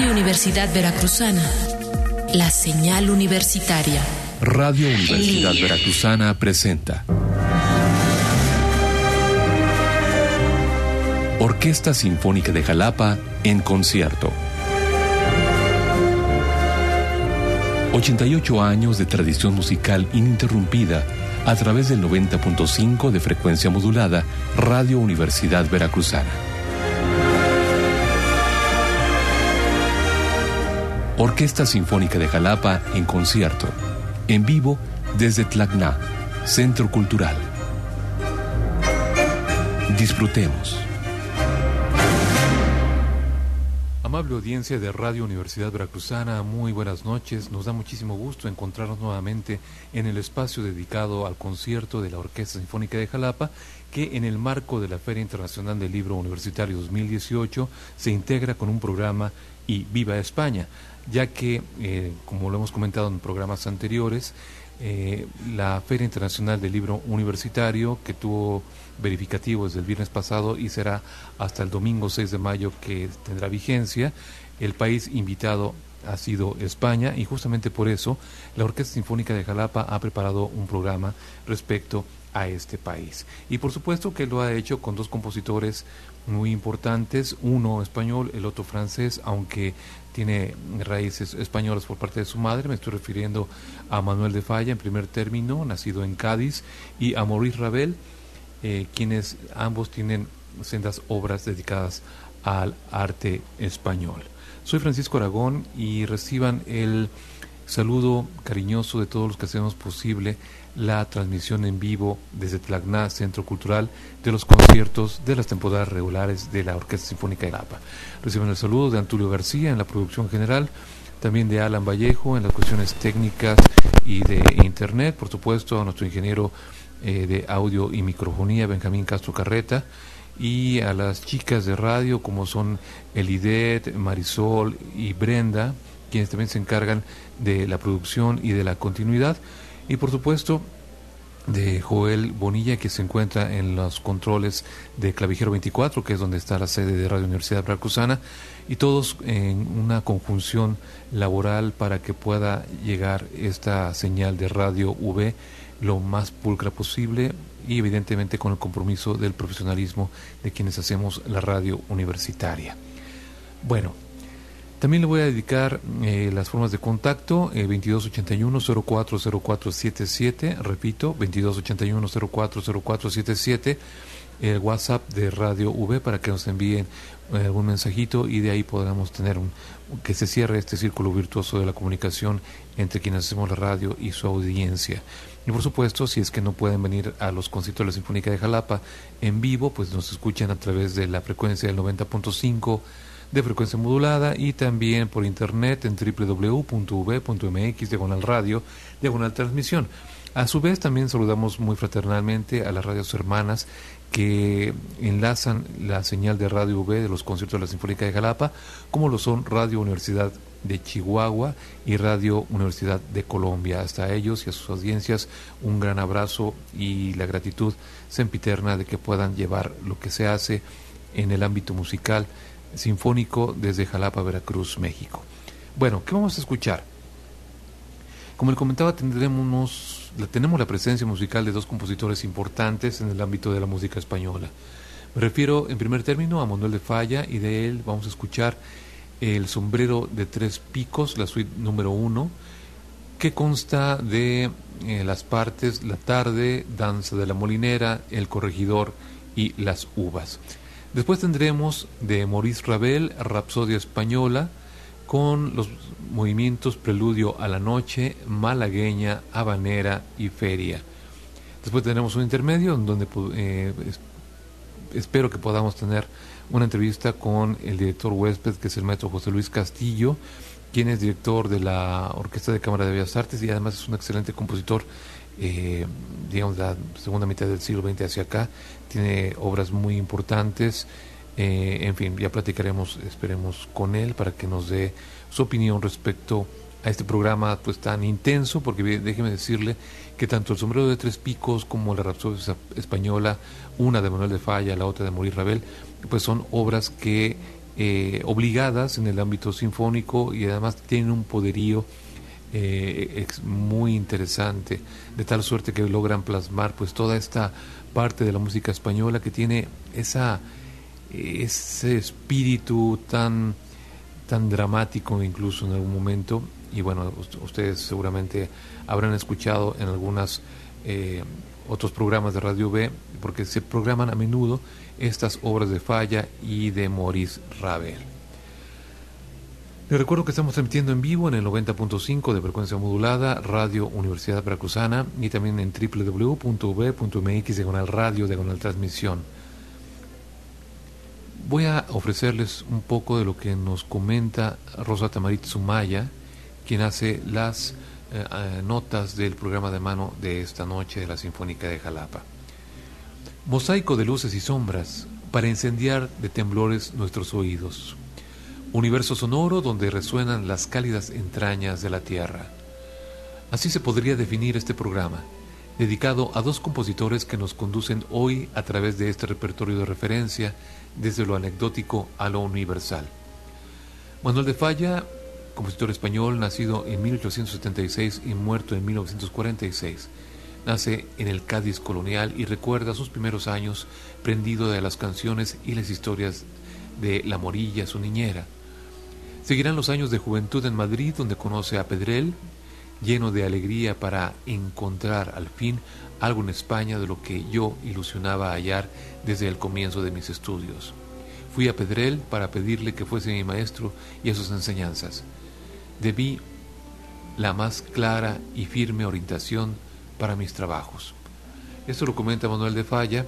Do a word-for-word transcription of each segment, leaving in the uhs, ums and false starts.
Radio Universidad Veracruzana, la señal universitaria. Radio Universidad Veracruzana presenta Orquesta Sinfónica de Jalapa en concierto. ochenta y ocho años de tradición musical ininterrumpida a través del noventa punto cinco de frecuencia modulada, Radio Universidad Veracruzana. Orquesta Sinfónica de Jalapa en concierto, en vivo desde Tlacna, Centro Cultural. Disfrutemos. Amable audiencia de Radio Universidad Veracruzana, muy buenas noches. Nos da muchísimo gusto encontrarnos nuevamente en el espacio dedicado al concierto de la Orquesta Sinfónica de Jalapa, que en el marco de la Feria Internacional del Libro Universitario dos mil dieciocho se integra con un programa y Viva España, ya que, eh, como lo hemos comentado en programas anteriores, eh, la Feria Internacional del Libro Universitario, que tuvo verificativo desde el viernes pasado y será hasta el domingo seis de mayo que tendrá vigencia, el país invitado ha sido España, y justamente por eso la Orquesta Sinfónica de Jalapa ha preparado un programa respecto a este país. Y por supuesto que lo ha hecho con dos compositores muy importantes, uno español, el otro francés, aunque tiene raíces españolas por parte de su madre. Me estoy refiriendo a Manuel de Falla en primer término, nacido en Cádiz, y a Maurice Ravel, eh, quienes ambos tienen sendas obras dedicadas al arte español. Soy Francisco Aragón y reciban el saludo cariñoso de todos los que hacemos posible la transmisión en vivo desde Tlacna, Centro Cultural, de los conciertos de las temporadas regulares de la Orquesta Sinfónica de Jalapa. Reciben el saludo de Antulio García en la producción general, también de Alan Vallejo en las cuestiones técnicas y de internet, por supuesto a nuestro ingeniero eh, de audio y microfonía, Benjamín Castro Carreta, y a las chicas de radio como son Elidet, Marisol y Brenda, quienes también se encargan de la producción y de la continuidad, y por supuesto de Joel Bonilla, que se encuentra en los controles de Clavijero veinticuatro, que es donde está la sede de Radio Universidad Veracruzana, y todos en una conjunción laboral para que pueda llegar esta señal de Radio V lo más pulcra posible, y evidentemente con el compromiso del profesionalismo de quienes hacemos la radio universitaria. Bueno, también le voy a dedicar eh, las formas de contacto, eh, veintidós ochenta y uno cero cuatro cero cuatro setenta y siete, repito, veintidós ochenta y uno cero cuatro cero cuatro setenta y siete, el WhatsApp de Radio V para que nos envíen eh, algún mensajito, y de ahí podamos tener un, que se cierre este círculo virtuoso de la comunicación entre quienes hacemos la radio y su audiencia. Y por supuesto, si es que no pueden venir a los conciertos de la Sinfónica de Jalapa en vivo, pues nos escuchan a través de la frecuencia del noventa punto cinco de frecuencia modulada, y también por internet en doble u doble u doble u punto v punto m x diagonal radio diagonal transmisión. A su vez también saludamos muy fraternalmente a las radios hermanas que enlazan la señal de Radio V de los conciertos de la Sinfónica de Jalapa, como lo son Radio Universidad de Chihuahua y Radio Universidad de Colombia. Hasta ellos y a sus audiencias un gran abrazo y la gratitud sempiterna de que puedan llevar lo que se hace en el ámbito musical sinfónico desde Jalapa, Veracruz, México. Bueno, ¿qué vamos a escuchar? Como les comentaba, tendremos, tenemos la presencia musical de dos compositores importantes en el ámbito de la música española. Me refiero en primer término a Manuel de Falla, y de él vamos a escuchar El sombrero de tres picos, la suite número uno, que consta de eh, las partes La tarde, Danza de la molinera, El corregidor y Las uvas. Después tendremos de Maurice Ravel, Rapsodia española, con los movimientos Preludio a la noche, Malagueña, Habanera y Feria. Después tendremos un intermedio en donde eh, espero que podamos tener una entrevista con el director huésped, que es el maestro José Luis Castillo, quien es director de la Orquesta de Cámara de Bellas Artes y además es un excelente compositor, eh, digamos, de la segunda mitad del siglo veinte hacia acá. Tiene obras muy importantes, eh, en fin, ya platicaremos, esperemos, con él para que nos dé su opinión respecto a este programa pues tan intenso, porque déjeme decirle que tanto El sombrero de tres picos como la Rapsodia española, una de Manuel de Falla, la otra de Maurice Ravel, pues son obras que eh, obligadas en el ámbito sinfónico y además tienen un poderío eh, ex, muy interesante, de tal suerte que logran plasmar pues toda esta parte de la música española que tiene esa ese espíritu tan tan dramático incluso en algún momento. Y bueno, ustedes seguramente habrán escuchado en algunos eh, otros programas de Radio B, porque se programan a menudo estas obras de Falla y de Maurice Ravel. Les recuerdo que estamos transmitiendo en vivo en el noventa punto cinco de frecuencia modulada, Radio Universidad Veracruzana, y también en doble u doble u doble u punto u b punto m x diagonal radio diagonal transmisión. Voy a ofrecerles un poco de lo que nos comenta Rosa Tamarit Sumaya, quien hace las eh, eh, notas del programa de mano de esta noche de la Sinfónica de Jalapa. Mosaico de luces y sombras para incendiar de temblores nuestros oídos. Universo sonoro donde resuenan las cálidas entrañas de la tierra. Así se podría definir este programa, dedicado a dos compositores que nos conducen hoy a través de este repertorio de referencia, desde lo anecdótico a lo universal. Manuel de Falla, compositor español, nacido en mil ochocientos setenta y seis y muerto en mil novecientos cuarenta y seis, nace en el Cádiz colonial y recuerda sus primeros años prendido de las canciones y las historias de La Morilla, su niñera. Seguirán los años de juventud en Madrid, donde conoce a Pedrell, lleno de alegría para encontrar al fin algo en España de lo que yo ilusionaba hallar desde el comienzo de mis estudios. Fui a Pedrell para pedirle que fuese mi maestro y a sus enseñanzas. Debí la más clara y firme orientación para mis trabajos. Esto lo comenta Manuel de Falla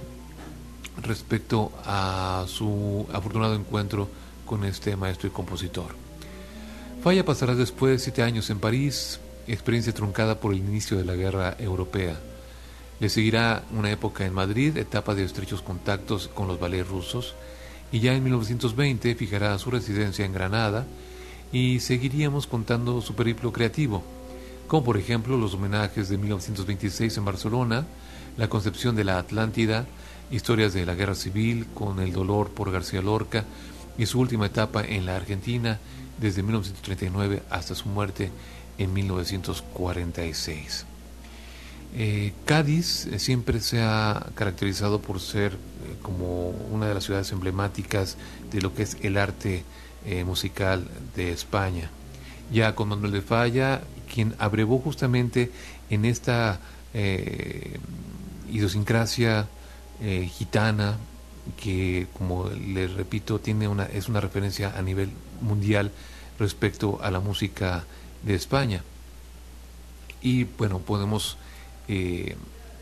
respecto a su afortunado encuentro con este maestro y compositor. Falla pasará después siete años en París, experiencia truncada por el inicio de la guerra europea. Le seguirá una época en Madrid, etapa de estrechos contactos con los ballets rusos, y ya en mil novecientos veinte fijará su residencia en Granada, y seguiríamos contando su periplo creativo, como por ejemplo los homenajes de mil novecientos veintiséis en Barcelona, la concepción de la Atlántida, historias de la guerra civil con el dolor por García Lorca, y su última etapa en la Argentina, desde mil novecientos treinta y nueve hasta su muerte en mil novecientos cuarenta y seis. Eh, Cádiz eh, siempre se ha caracterizado por ser eh, como una de las ciudades emblemáticas de lo que es el arte eh, musical de España. Ya con Manuel de Falla, quien abrevó justamente en esta eh, idiosincrasia eh, gitana, que como les repito tiene una es una referencia a nivel mundial respecto a la música de España. Y bueno, podemos eh,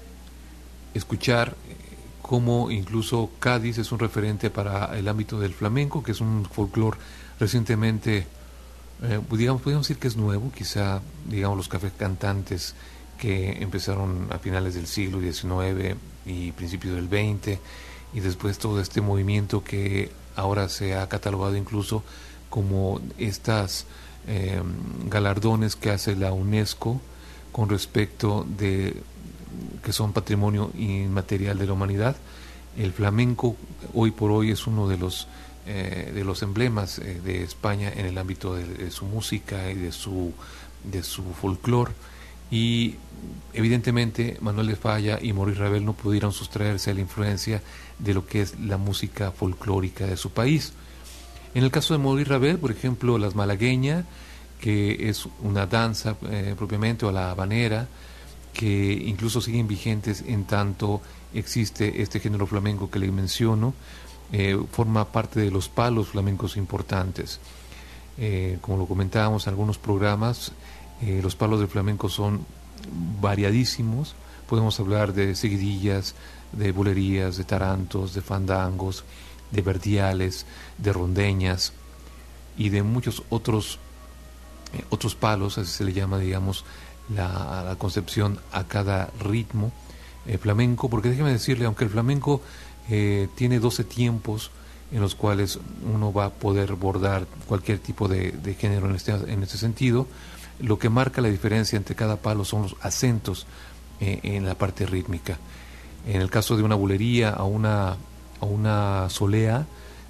escuchar cómo incluso Cádiz es un referente para el ámbito del flamenco, que es un folclore recientemente, eh, digamos, podríamos decir que es nuevo, quizá, digamos, los cafés cantantes que empezaron a finales del siglo diecinueve y principios del veinte, y después todo este movimiento que ahora se ha catalogado incluso como estas eh, galardones que hace la UNESCO con respecto de que son patrimonio inmaterial de la humanidad. El flamenco hoy por hoy es uno de los eh, de los emblemas eh, de España en el ámbito de, de su música y de su de su folclore, y evidentemente Manuel de Falla y Maurice Ravel no pudieron sustraerse a la influencia de lo que es la música folclórica de su país. En el caso de Maurice Ravel, por ejemplo, las malagueñas, que es una danza eh, propiamente, o la habanera, que incluso siguen vigentes en tanto existe este género flamenco que les menciono, eh, forma parte de los palos flamencos importantes. Eh, como lo comentábamos en algunos programas, eh, los palos del flamenco son variadísimos. Podemos hablar de seguidillas, de bulerías, de tarantos, de fandangos, de verdiales, de rondeñas y de muchos otros eh, otros palos, así se le llama, digamos, la, la concepción a cada ritmo eh, flamenco, porque déjeme decirle, aunque el flamenco eh, tiene doce tiempos en los cuales uno va a poder bordar cualquier tipo de, de género en este, en este sentido, lo que marca la diferencia entre cada palo son los acentos eh, en la parte rítmica. En el caso de una bulería a una, a una solea,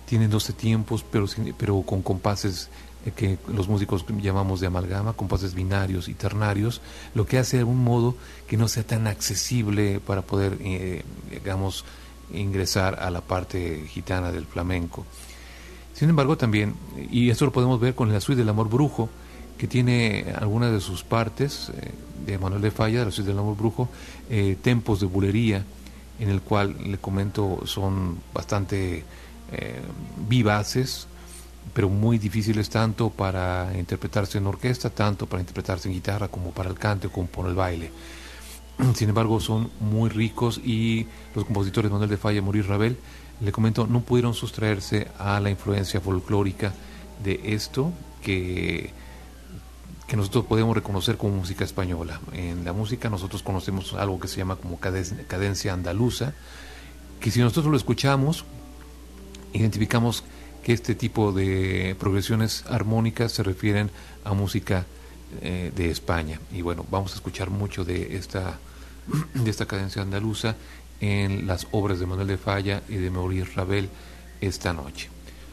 tienen doce tiempos, pero, sin, pero con compases eh, que los músicos llamamos de amalgama, compases binarios y ternarios, lo que hace de algún modo que no sea tan accesible para poder, eh, digamos, ingresar a la parte gitana del flamenco. Sin embargo, también, y esto lo podemos ver con la suite del Amor Brujo, que tiene algunas de sus partes, eh, de Manuel de Falla, de la suite del Amor Brujo, eh, tempos de bulería, en el cual, le comento, son bastante eh, vivaces, pero muy difíciles tanto para interpretarse en orquesta, tanto para interpretarse en guitarra, como para el cante o como para el baile. Sin embargo, son muy ricos, y los compositores Manuel de Falla y Maurice Ravel, le comento, no pudieron sustraerse a la influencia folclórica de esto que, que nosotros podemos reconocer como música española. En la música nosotros conocemos algo que se llama como cadencia andaluza, que si nosotros lo escuchamos, identificamos que este tipo de progresiones armónicas se refieren a música eh, de España. Y bueno, vamos a escuchar mucho de esta, de esta cadencia andaluza en las obras de Manuel de Falla y de Maurice Ravel esta noche.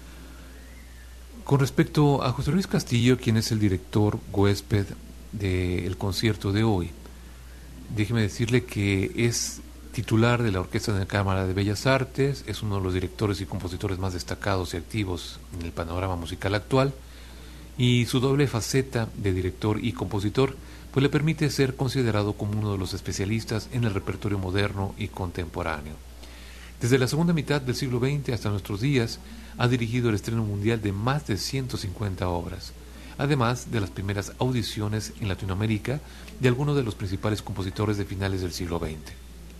Con respecto a José Luis Castillo, quien es el director huésped del concierto de hoy, déjeme decirle que es titular de la Orquesta de la Cámara de Bellas Artes, es uno de los directores y compositores más destacados y activos en el panorama musical actual, y su doble faceta de director y compositor pues le permite ser considerado como uno de los especialistas en el repertorio moderno y contemporáneo. Desde la segunda mitad del siglo veinte hasta nuestros días, ha dirigido el estreno mundial de más de ciento cincuenta obras, además de las primeras audiciones en Latinoamérica de algunos de los principales compositores de finales del siglo veinte.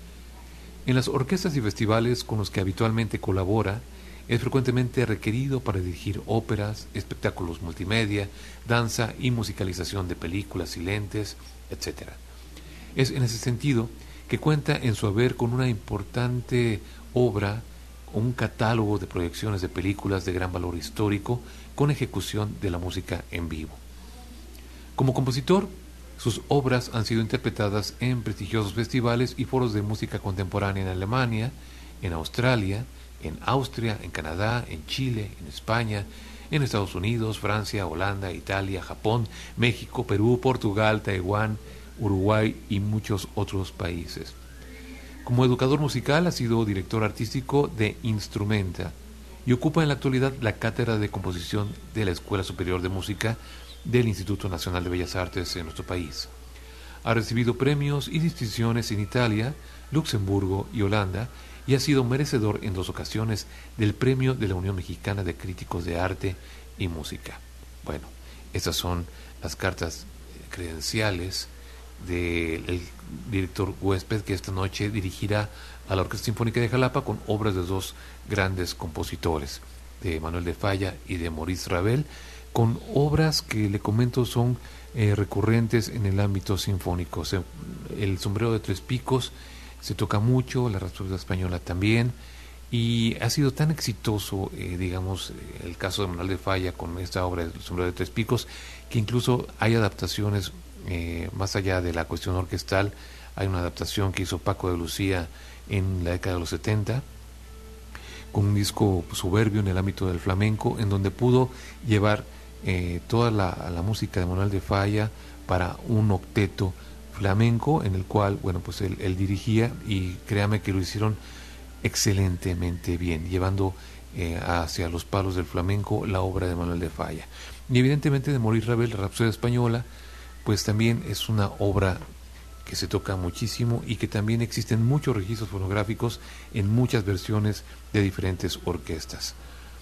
En las orquestas y festivales con los que habitualmente colabora, es frecuentemente requerido para dirigir óperas, espectáculos multimedia, danza y musicalización de películas y lentes, etcétera. Es en ese sentido que cuenta en su haber con una importante obra, un catálogo de proyecciones de películas de gran valor histórico con ejecución de la música en vivo. Como compositor, sus obras han sido interpretadas en prestigiosos festivales y foros de música contemporánea en Alemania, en Australia, en Austria, en Canadá, en Chile, en España, en Estados Unidos, Francia, Holanda, Italia, Japón, México, Perú, Portugal, Taiwán, Uruguay y muchos otros países. Como educador musical ha sido director artístico de Instrumenta y ocupa en la actualidad la cátedra de composición de la Escuela Superior de Música del Instituto Nacional de Bellas Artes en nuestro país. Ha recibido premios y distinciones en Italia, Luxemburgo y Holanda, y ha sido merecedor en dos ocasiones del premio de la Unión Mexicana de Críticos de Arte y Música. Bueno, estas son las cartas credenciales del director huésped que esta noche dirigirá a la Orquesta Sinfónica de Jalapa con obras de dos grandes compositores, de Manuel de Falla y de Maurice Ravel, con obras que le comento son eh, recurrentes en el ámbito sinfónico. O sea, el Sombrero de Tres Picos se toca mucho, la Rapsodia Española también, y ha sido tan exitoso, eh, digamos, el caso de Manuel de Falla con esta obra del Sombrero de Tres Picos, que incluso hay adaptaciones eh, más allá de la cuestión orquestal. Hay una adaptación que hizo Paco de Lucía en la década de los setenta, con un disco soberbio en el ámbito del flamenco, en donde pudo llevar eh, toda la, la música de Manuel de Falla para un octeto flamenco, en el cual, bueno, pues él, él dirigía, y créame que lo hicieron excelentemente bien, llevando eh, hacia los palos del flamenco la obra de Manuel de Falla. Y evidentemente de Maurice Ravel, la Rapsodia Española, pues también es una obra que se toca muchísimo y que también existen muchos registros fonográficos en muchas versiones de diferentes orquestas.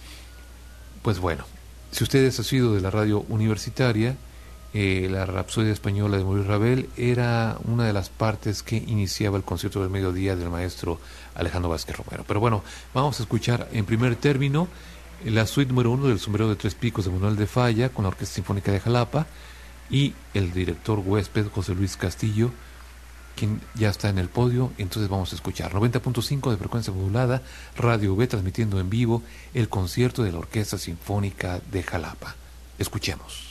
Pues bueno, si ustedes han sido de la radio universitaria, Eh, la Rapsodia Española de Maurice Ravel era una de las partes que iniciaba el concierto del mediodía del maestro Alejandro Vázquez Romero. Pero bueno, vamos a escuchar en primer término la suite número uno del Sombrero de Tres Picos de Manuel de Falla con la Orquesta Sinfónica de Jalapa y el director huésped José Luis Castillo, quien ya está en el podio. Entonces vamos a escuchar noventa punto cinco de frecuencia modulada, Radio V, transmitiendo en vivo el concierto de la Orquesta Sinfónica de Jalapa. Escuchemos.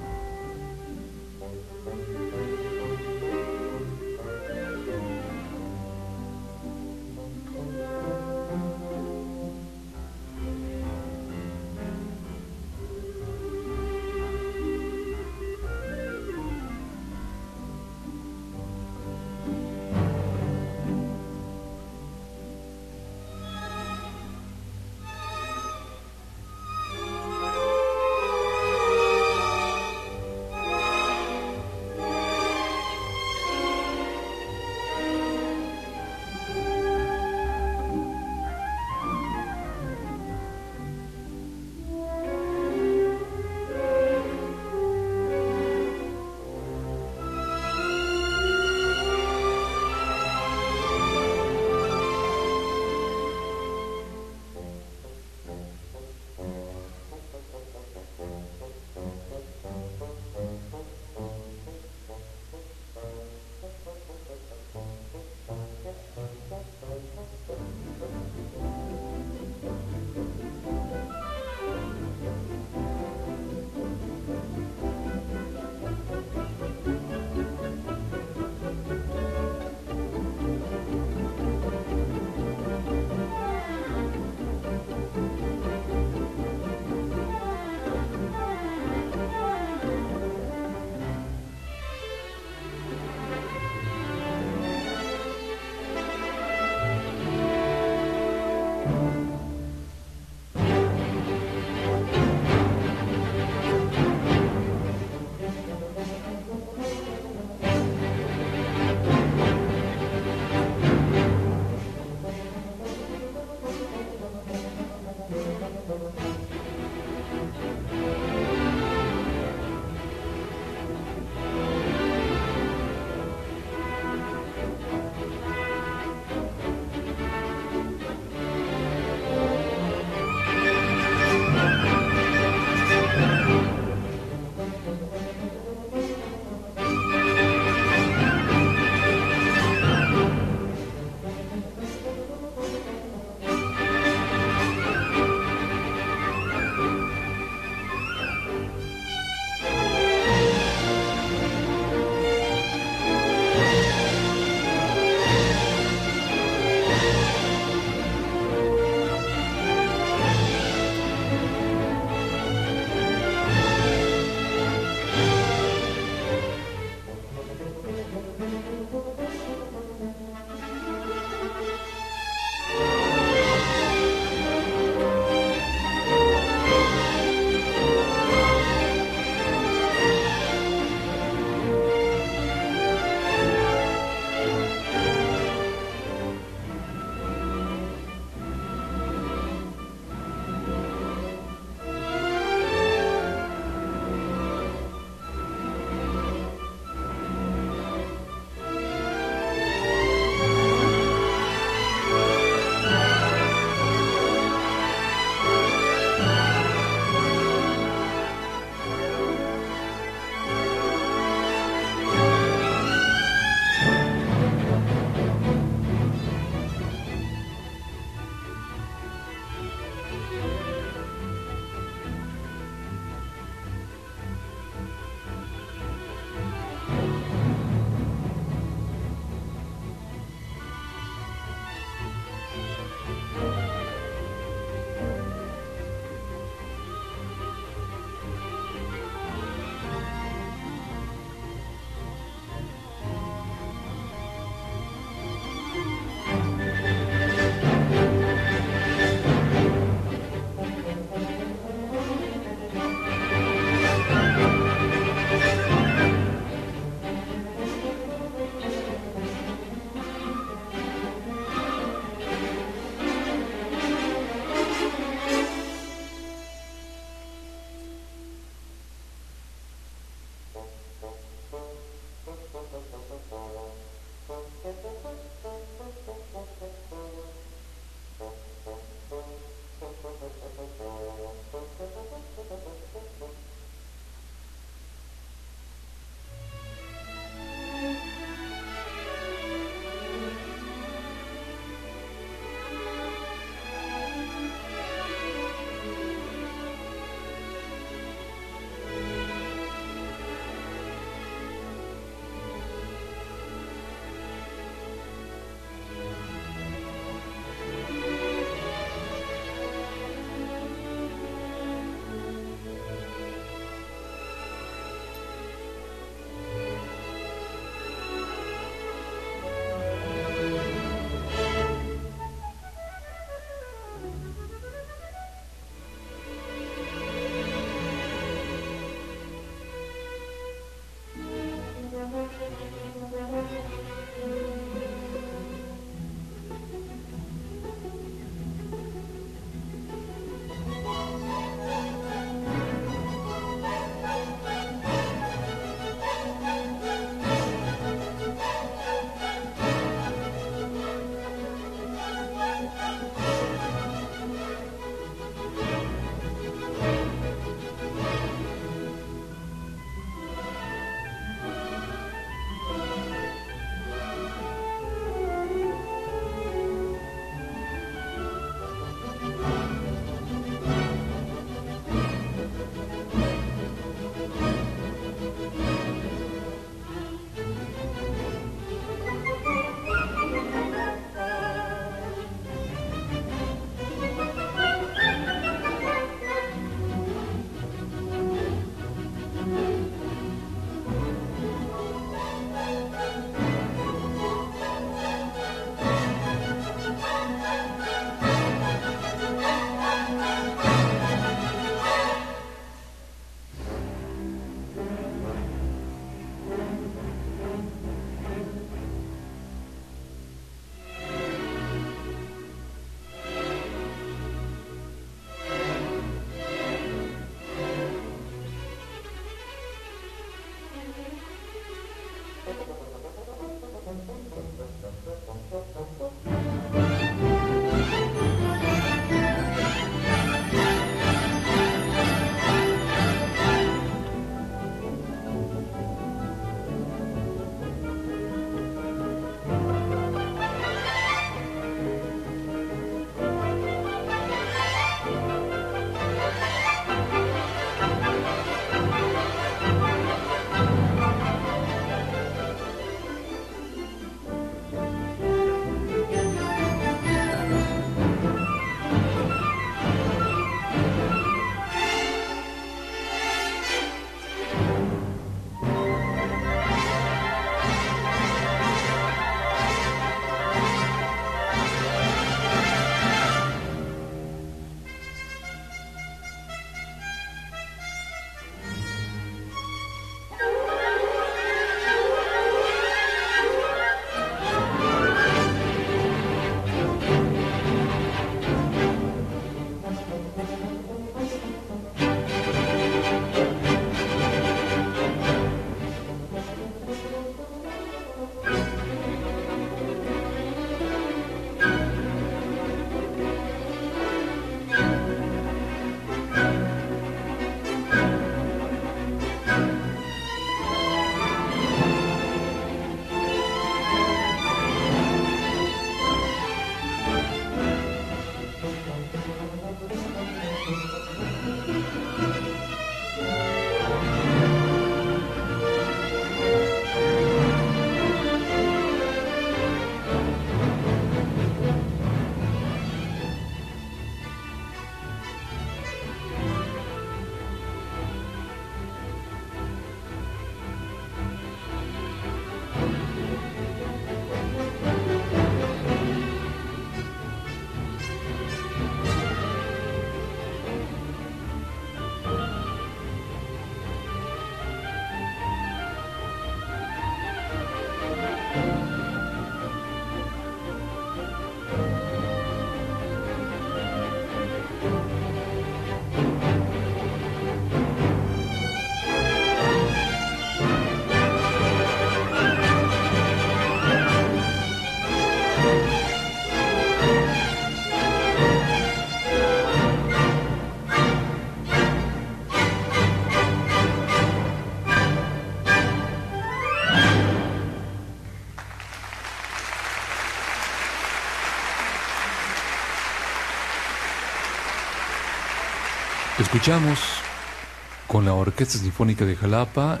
Escuchamos con la Orquesta Sinfónica de Jalapa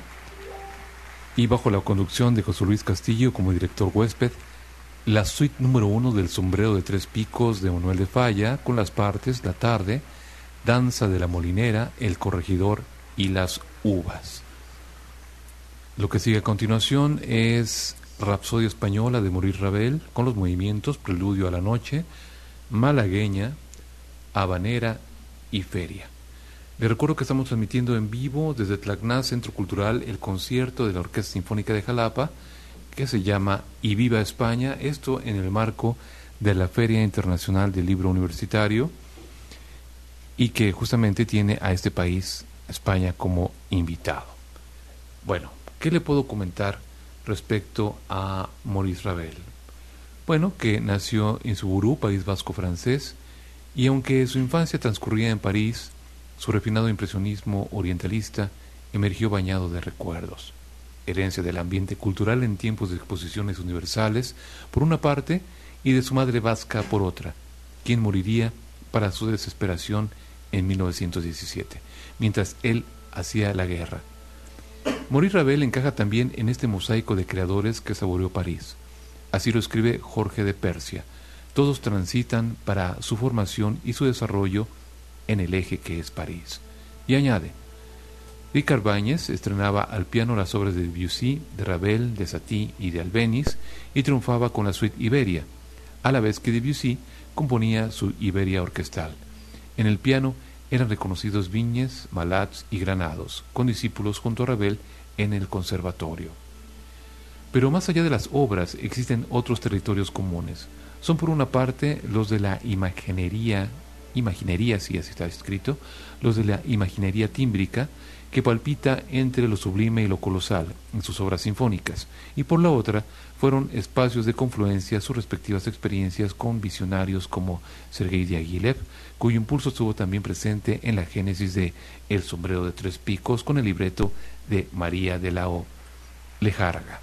y bajo la conducción de José Luis Castillo como director huésped, la suite número uno del Sombrero de Tres Picos de Manuel de Falla, con las partes La Tarde, Danza de la Molinera, El Corregidor y Las Uvas. Lo que sigue a continuación es Rapsodia Española de Maurice Ravel, con los movimientos Preludio a la Noche, Malagueña, Habanera y Feria. Les recuerdo que estamos transmitiendo en vivo desde Tlacná, Centro Cultural, el concierto de la Orquesta Sinfónica de Jalapa, que se llama Y Viva España, esto en el marco de la Feria Internacional del Libro Universitario, y que justamente tiene a este país, España, como invitado. Bueno, ¿qué le puedo comentar respecto a Maurice Ravel? Bueno, que nació en Suburú, País Vasco francés, y aunque su infancia transcurría en París, su refinado impresionismo orientalista emergió bañado de recuerdos, herencia del ambiente cultural en tiempos de exposiciones universales, por una parte, y de su madre vasca por otra, quien moriría para su desesperación en mil novecientos diecisiete, mientras él hacía la guerra. Maurice Ravel encaja también en este mosaico de creadores que saboreó París. Así lo escribe Jorge de Persia. Todos transitan para su formación y su desarrollo en el eje que es París. Y añade, Ricard Báñez estrenaba al piano las obras de Debussy, de Ravel, de Satie y de Albéniz y triunfaba con la suite Iberia, a la vez que Debussy componía su Iberia orquestal. En el piano eran reconocidos Viñes, Malats y Granados, con discípulos junto a Ravel en el conservatorio. Pero más allá de las obras existen otros territorios comunes. Son por una parte los de la imaginería, imaginería si así está escrito, los de la imaginería tímbrica, que palpita entre lo sublime y lo colosal en sus obras sinfónicas, y por la otra fueron espacios de confluencia sus respectivas experiencias con visionarios como Sergei Diaghilev, cuyo impulso estuvo también presente en la génesis de El Sombrero de Tres Picos con el libreto de María de la O. Lejárraga.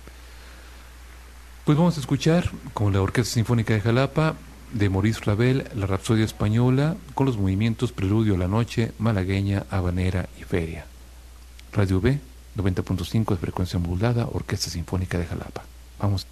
Pues vamos a escuchar con la Orquesta Sinfónica de Jalapa de Maurice Ravel la Rapsodia Española con los movimientos Preludio a la Noche, Malagueña, Habanera y Feria. Radio B, noventa punto cinco de frecuencia modulada, Orquesta Sinfónica de Jalapa. Vamos.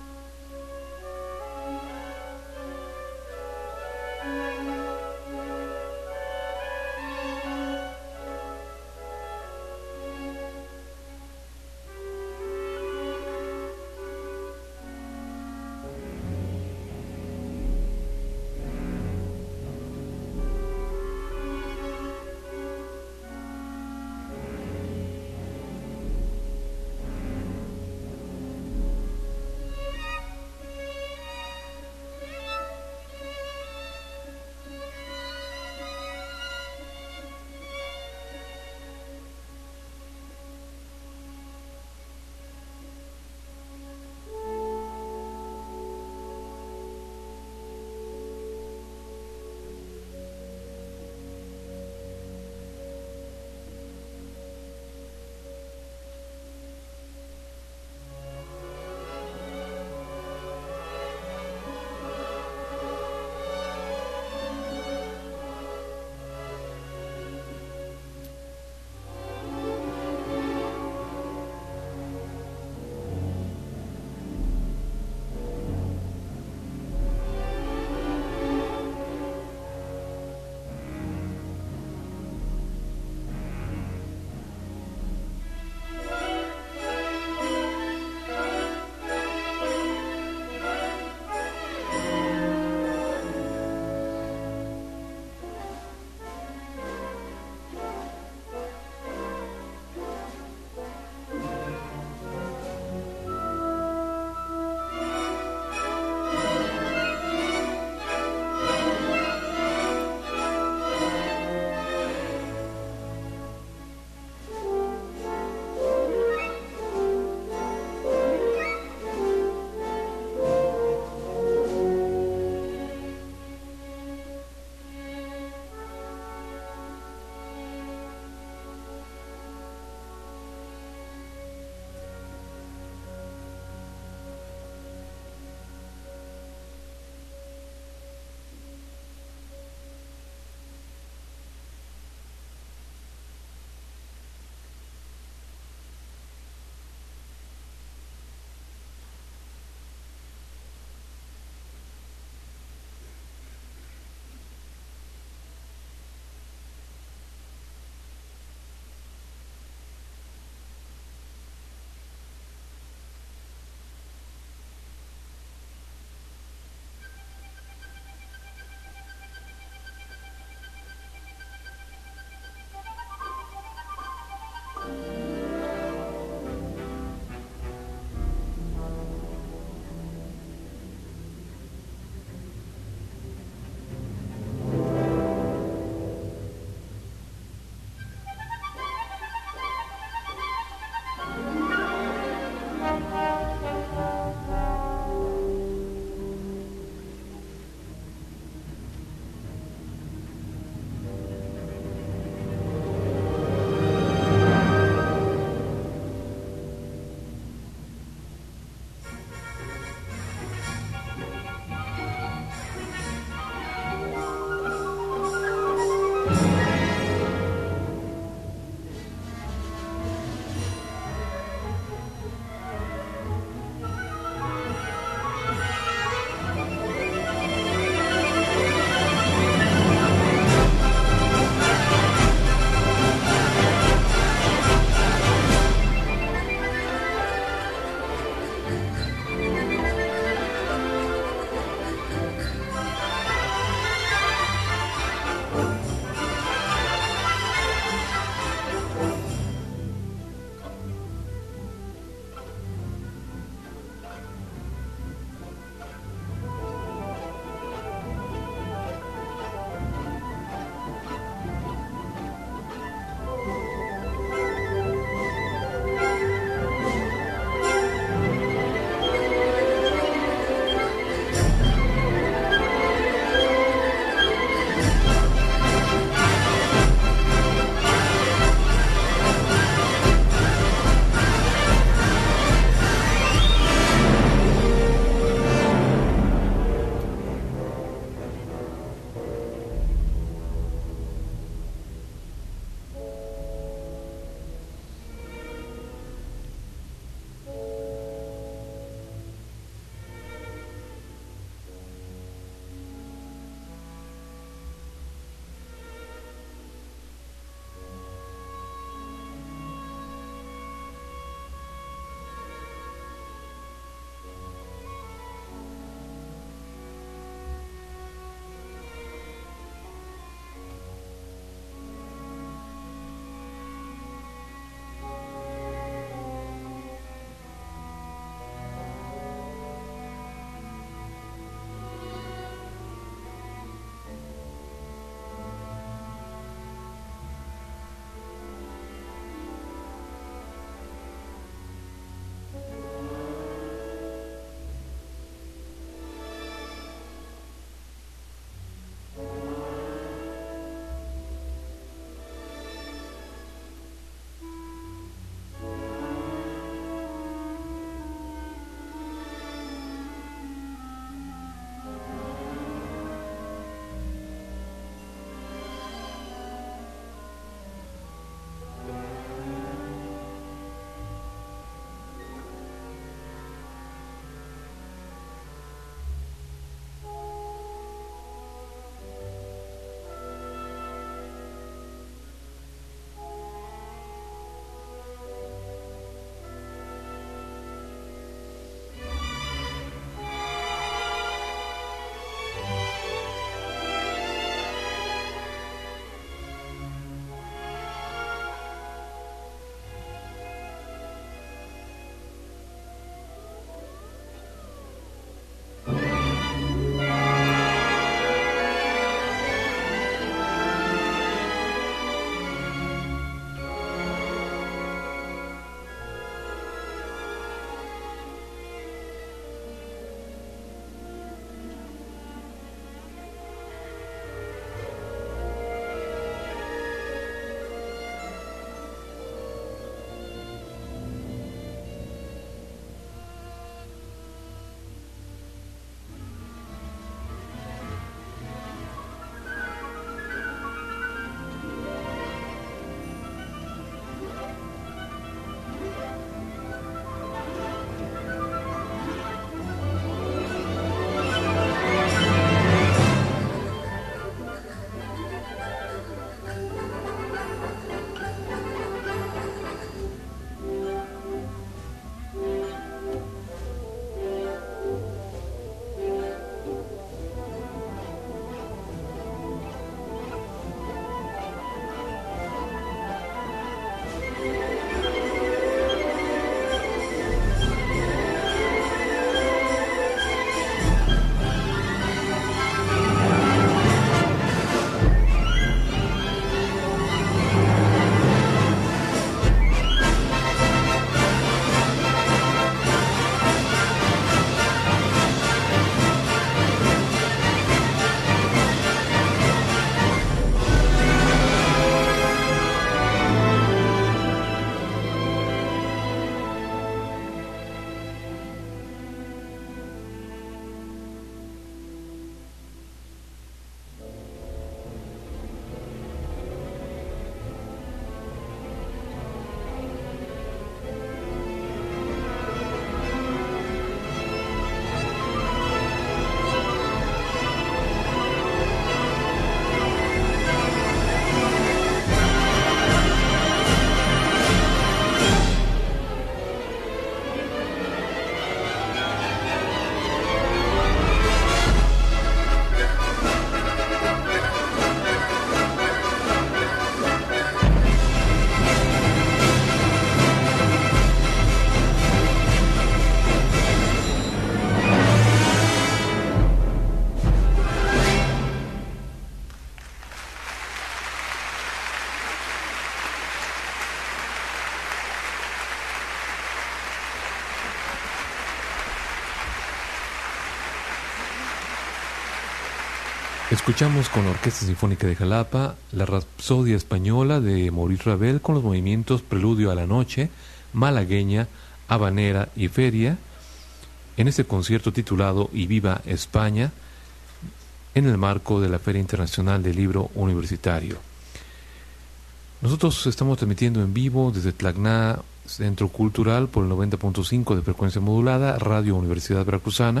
Escuchamos con la Orquesta Sinfónica de Jalapa la Rapsodia Española de Maurice Ravel con los movimientos Preludio a la Noche, Malagueña, Habanera y Feria, en este concierto titulado Y Viva España, en el marco de la Feria Internacional del Libro Universitario. Nosotros estamos transmitiendo en vivo desde Tlacná, Centro Cultural, por el noventa punto cinco de frecuencia modulada, Radio Universidad Veracruzana.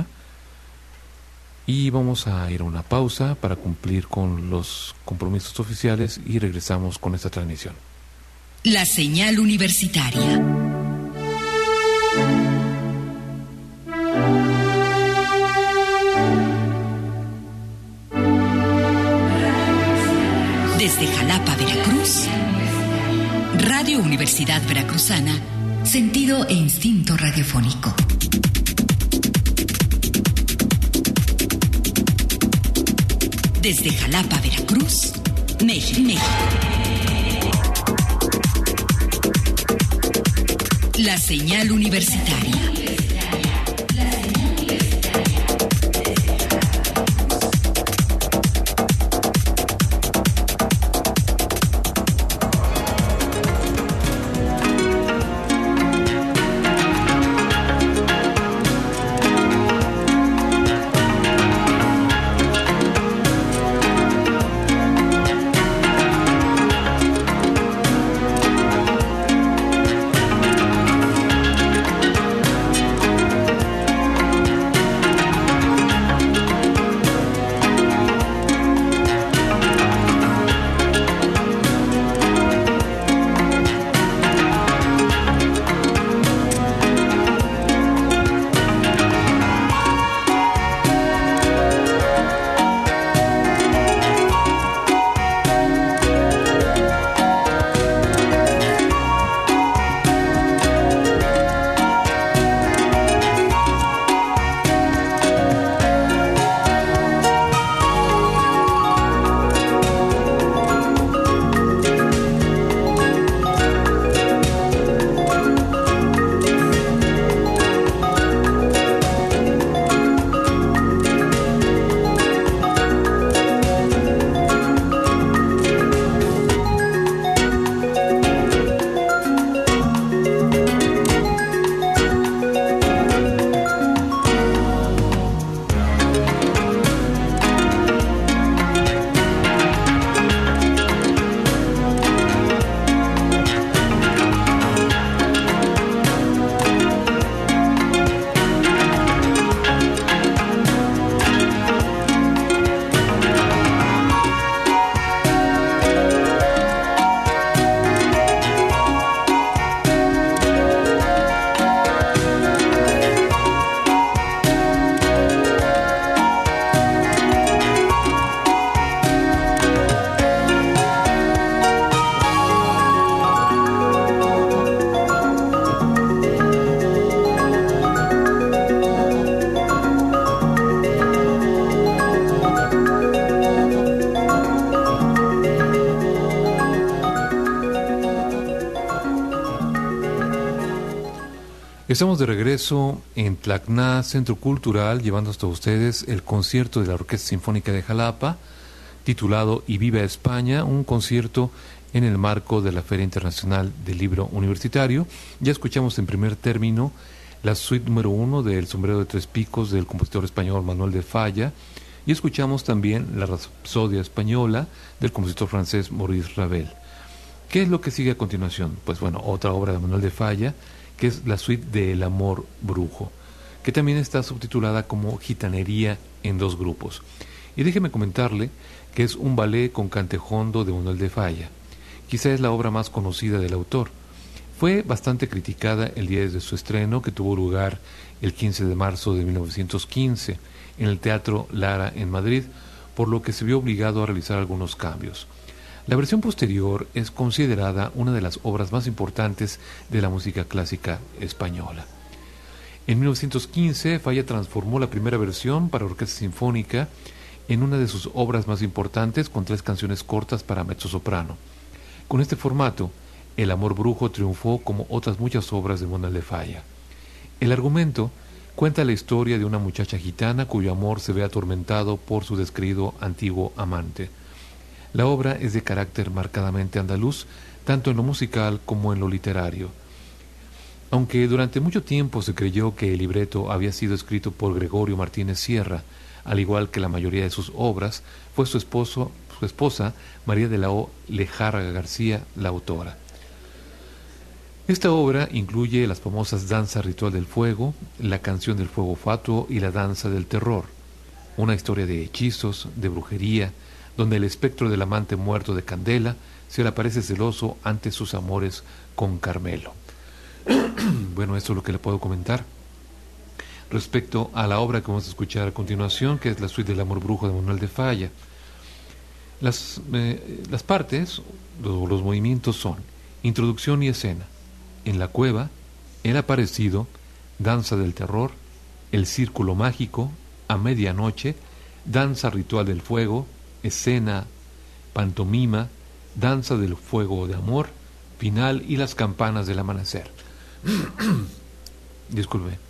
Y vamos a ir a una pausa para cumplir con los compromisos oficiales y regresamos con esta transmisión. La señal universitaria. Desde Jalapa, Veracruz, Radio Universidad Veracruzana, sentido e instinto radiofónico. Desde Jalapa, Veracruz, México. La señal universitaria. Estamos de regreso en Tlacná, Centro Cultural, llevando hasta ustedes el concierto de la Orquesta Sinfónica de Jalapa, titulado Y Viva España, un concierto en el marco de la Feria Internacional del Libro Universitario. Ya escuchamos en primer término la suite número uno del Sombrero de Tres Picos del compositor español Manuel de Falla, y escuchamos también la Rapsodia Española del compositor francés Maurice Ravel. ¿Qué es lo que sigue a continuación? Pues bueno, otra obra de Manuel de Falla, que es la suite de El Amor Brujo, que también está subtitulada como Gitanería en dos grupos. Y déjeme comentarle que es un ballet con cantejondo de Manuel de Falla. Quizá es la obra más conocida del autor. Fue bastante criticada el día de su estreno, que tuvo lugar el quince de marzo de mil novecientos quince en el Teatro Lara en Madrid, por lo que se vio obligado a realizar algunos cambios. La versión posterior es considerada una de las obras más importantes de la música clásica española. En mil novecientos quince, Falla transformó la primera versión para orquesta sinfónica en una de sus obras más importantes, con tres canciones cortas para mezzosoprano. Con este formato, El Amor Brujo triunfó como otras muchas obras de Manuel de Falla. El argumento Cuenta la historia de una muchacha gitana cuyo amor se ve atormentado por su descreído antiguo amante. La obra es de carácter marcadamente andaluz, tanto en lo musical como en lo literario. Aunque durante mucho tiempo se creyó que el libreto había sido escrito por Gregorio Martínez Sierra, al igual que la mayoría de sus obras, fue su esposo, su esposa, María de la O. Lejárraga García, la autora. Esta obra incluye las famosas Danza Ritual del Fuego, la Canción del Fuego Fatuo y la Danza del Terror, una historia de hechizos, de brujería, donde el espectro del amante muerto de Candela se le aparece celoso ante sus amores con Carmelo. Bueno, esto es lo que le puedo comentar respecto a la obra que vamos a escuchar a continuación, que es la Suite del Amor Brujo de Manuel de Falla. Las, eh, las partes, los, los movimientos son introducción y escena, en la cueva, el aparecido, danza del terror, el círculo mágico, a medianoche, danza ritual del fuego, escena, pantomima, danza del fuego de amor, final y las campanas del amanecer. Disculpe.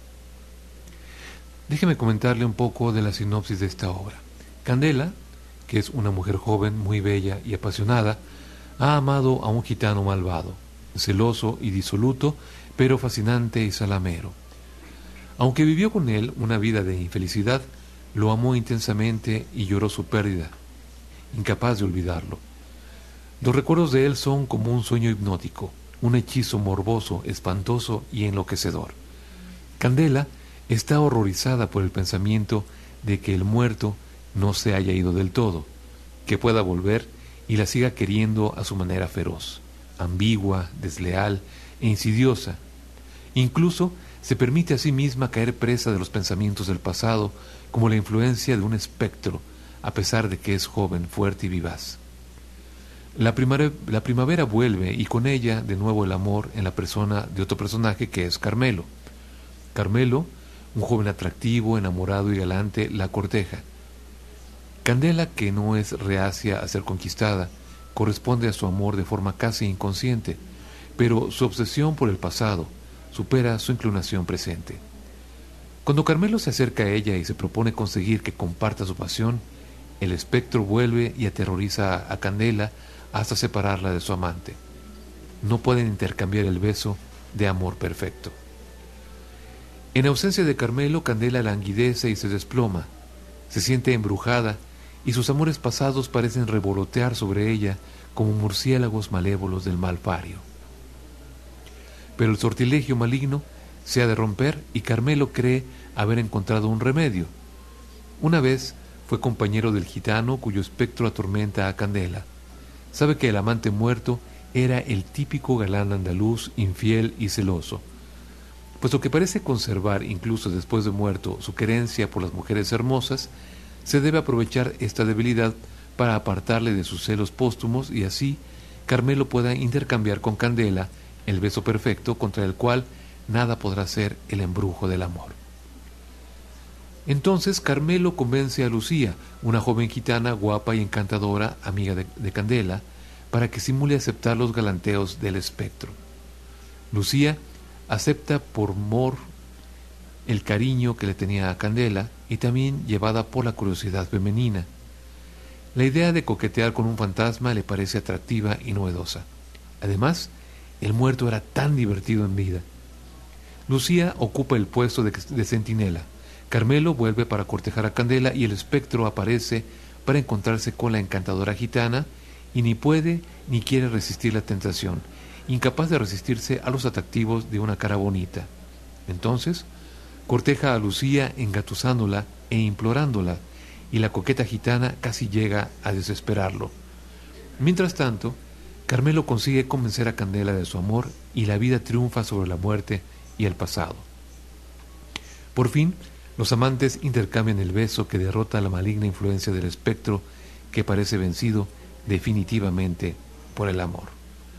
Déjeme comentarle un poco de la sinopsis de esta obra. Candela, que es una mujer joven, muy bella y apasionada, ha amado a un gitano malvado, celoso y disoluto, pero fascinante y salamero. Aunque vivió con él una vida de infelicidad, lo amó intensamente y lloró su pérdida, incapaz de olvidarlo. Los recuerdos de él son como un sueño hipnótico, un hechizo morboso, espantoso y enloquecedor. Candela está horrorizada por el pensamiento de que el muerto no se haya ido del todo, que pueda volver y la siga queriendo a su manera feroz, ambigua, desleal e insidiosa. Incluso se permite a sí misma caer presa de los pensamientos del pasado como la influencia de un espectro, a pesar de que es joven, fuerte y vivaz. La primavera, la primavera vuelve y con ella de nuevo el amor en la persona de otro personaje que es Carmelo. Carmelo, un joven atractivo, enamorado y galante, la corteja. Candela, que no es reacia a ser conquistada, corresponde a su amor de forma casi inconsciente, pero su obsesión por el pasado supera su inclinación presente. Cuando Carmelo se acerca a ella y se propone conseguir que comparta su pasión, el espectro vuelve y aterroriza a Candela hasta separarla de su amante. No pueden intercambiar el beso de amor perfecto. En ausencia de Carmelo, Candela languidece y se desploma, se siente embrujada y sus amores pasados parecen revolotear sobre ella como murciélagos malévolos del mal fario. Pero el sortilegio maligno se ha de romper y Carmelo cree haber encontrado un remedio. Una vez fue compañero del gitano cuyo espectro atormenta a Candela. Sabe que el amante muerto era el típico galán andaluz, infiel y celoso. Puesto que parece conservar, incluso después de muerto, su querencia por las mujeres hermosas, se debe aprovechar esta debilidad para apartarle de sus celos póstumos y así Carmelo pueda intercambiar con Candela el beso perfecto contra el cual nada podrá ser el embrujo del amor. Entonces Carmelo convence a Lucía, una joven gitana guapa y encantadora, amiga de, de Candela, para que simule aceptar los galanteos del espectro. Lucía acepta por mor el cariño que le tenía a Candela y también llevada por la curiosidad femenina. La idea de coquetear con un fantasma le parece atractiva y novedosa. Además, el muerto era tan divertido en vida. Lucía ocupa el puesto de, de centinela. Carmelo vuelve para cortejar a Candela y el espectro aparece para encontrarse con la encantadora gitana y ni puede ni quiere resistir la tentación, incapaz de resistirse a los atractivos de una cara bonita. Entonces, corteja a Lucía engatusándola e implorándola, y la coqueta gitana casi llega a desesperarlo. Mientras tanto, Carmelo consigue convencer a Candela de su amor y la vida triunfa sobre la muerte y el pasado. Por fin, los amantes intercambian el beso que derrota la maligna influencia del espectro que parece vencido definitivamente por el amor.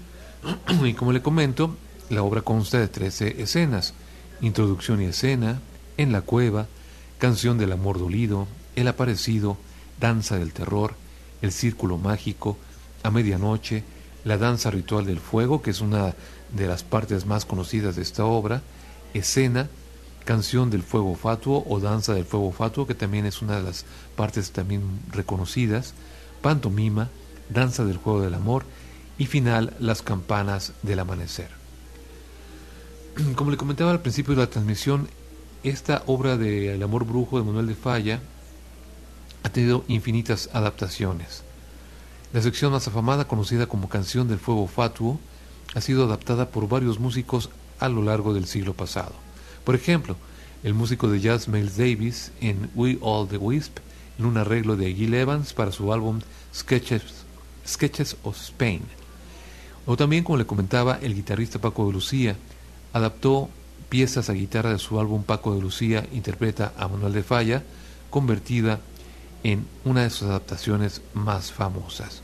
Y como le comento, la obra consta de trece escenas: introducción y escena, en la cueva, canción del amor dolido, el aparecido, danza del terror, el círculo mágico, a medianoche, la danza ritual del fuego, que es una de las partes más conocidas de esta obra, escena, Canción del Fuego Fatuo o Danza del Fuego Fatuo, que también es una de las partes también reconocidas, Pantomima, Danza del Juego del Amor y final, Las Campanas del Amanecer. Como le comentaba al principio de la transmisión, esta obra de El Amor Brujo de Manuel de Falla ha tenido infinitas adaptaciones. La sección más afamada, conocida como Canción del Fuego Fatuo, ha sido adaptada por varios músicos a lo largo del siglo pasado. Por ejemplo, el músico de jazz Miles Davis en We All the Wisp, en un arreglo de Gil Evans para su álbum Sketches, Sketches of Spain. O también, como le comentaba, el guitarrista Paco de Lucía adaptó piezas a guitarra de su álbum Paco de Lucía interpreta a Manuel de Falla, convertida en una de sus adaptaciones más famosas.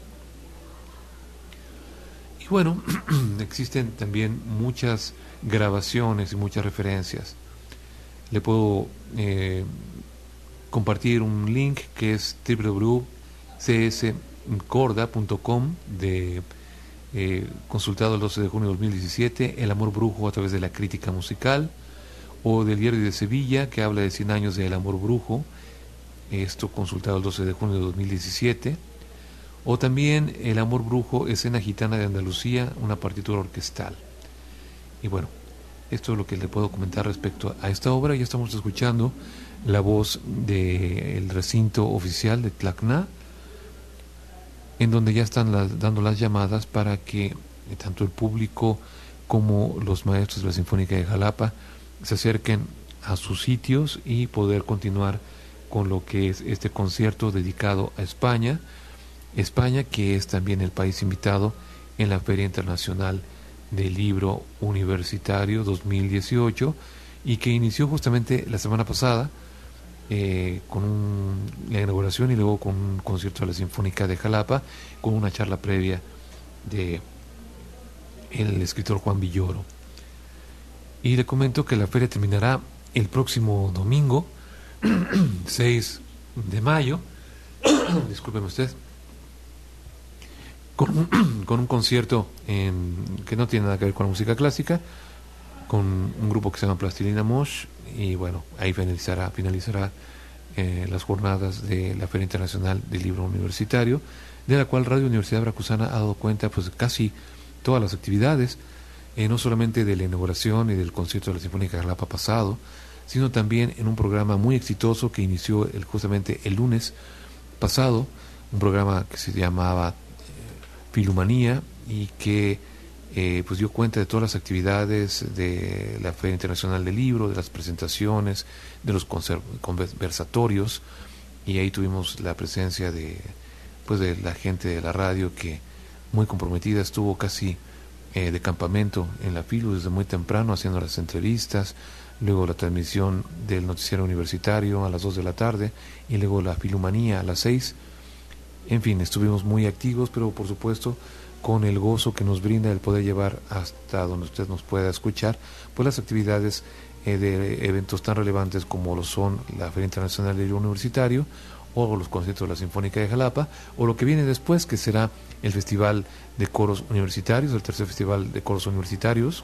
Y bueno, existen también muchas grabaciones y muchas referencias. Le puedo eh, compartir un link que es doble u doble u doble u punto c s corda punto com de eh, consultado el doce de junio de dos mil diecisiete, El Amor Brujo a través de la crítica musical, o del Diario de Sevilla, que habla de cien años de El Amor Brujo, esto consultado el doce de junio de dos mil diecisiete, o también El Amor Brujo, escena gitana de Andalucía, una partitura orquestal. Y bueno, esto es lo que le puedo comentar respecto a esta obra. Ya estamos escuchando la voz del recinto oficial de Tlacna, en donde ya están las, dando las llamadas para que eh, tanto el público como los maestros de la Sinfónica de Jalapa se acerquen a sus sitios y poder continuar con lo que es este concierto dedicado a España, España que es también el país invitado en la Feria Internacional del Libro Universitario dos mil dieciocho, y que inició justamente la semana pasada eh, con un, la inauguración y luego con un concierto de la Sinfónica de Jalapa, con una charla previa de el escritor Juan Villoro. Y le comento que la feria terminará el próximo domingo seis de mayo discúlpeme usted, con un, con un concierto en, que no tiene nada que ver con la música clásica, con un grupo que se llama Plastilina Mosh, y bueno, ahí finalizará, finalizará eh, las jornadas de la Feria Internacional del Libro Universitario, de la cual Radio Universidad Veracruzana ha dado cuenta pues casi todas las actividades, eh, no solamente de la inauguración y del concierto de la Sinfónica de Jalapa pasado, sino también en un programa muy exitoso que inició el, justamente el lunes pasado, un programa que se llamaba eh, Filumanía, y que eh, pues dio cuenta de todas las actividades de la Feria Internacional del Libro, de las presentaciones, de los conversatorios, y ahí tuvimos la presencia de pues de la gente de la radio, que muy comprometida estuvo casi eh, de campamento en la Filu desde muy temprano, haciendo las entrevistas, luego la transmisión del noticiero universitario a las dos de la tarde, y luego la Filumanía a las seis. En fin, estuvimos muy activos, pero por supuesto con el gozo que nos brinda el poder llevar hasta donde usted nos pueda escuchar pues las actividades eh, de eventos tan relevantes como lo son la Feria Internacional del Libro Universitario, o los conciertos de la Sinfónica de Jalapa, o lo que viene después, que será el Festival de Coros Universitarios, el tercer Festival de Coros Universitarios,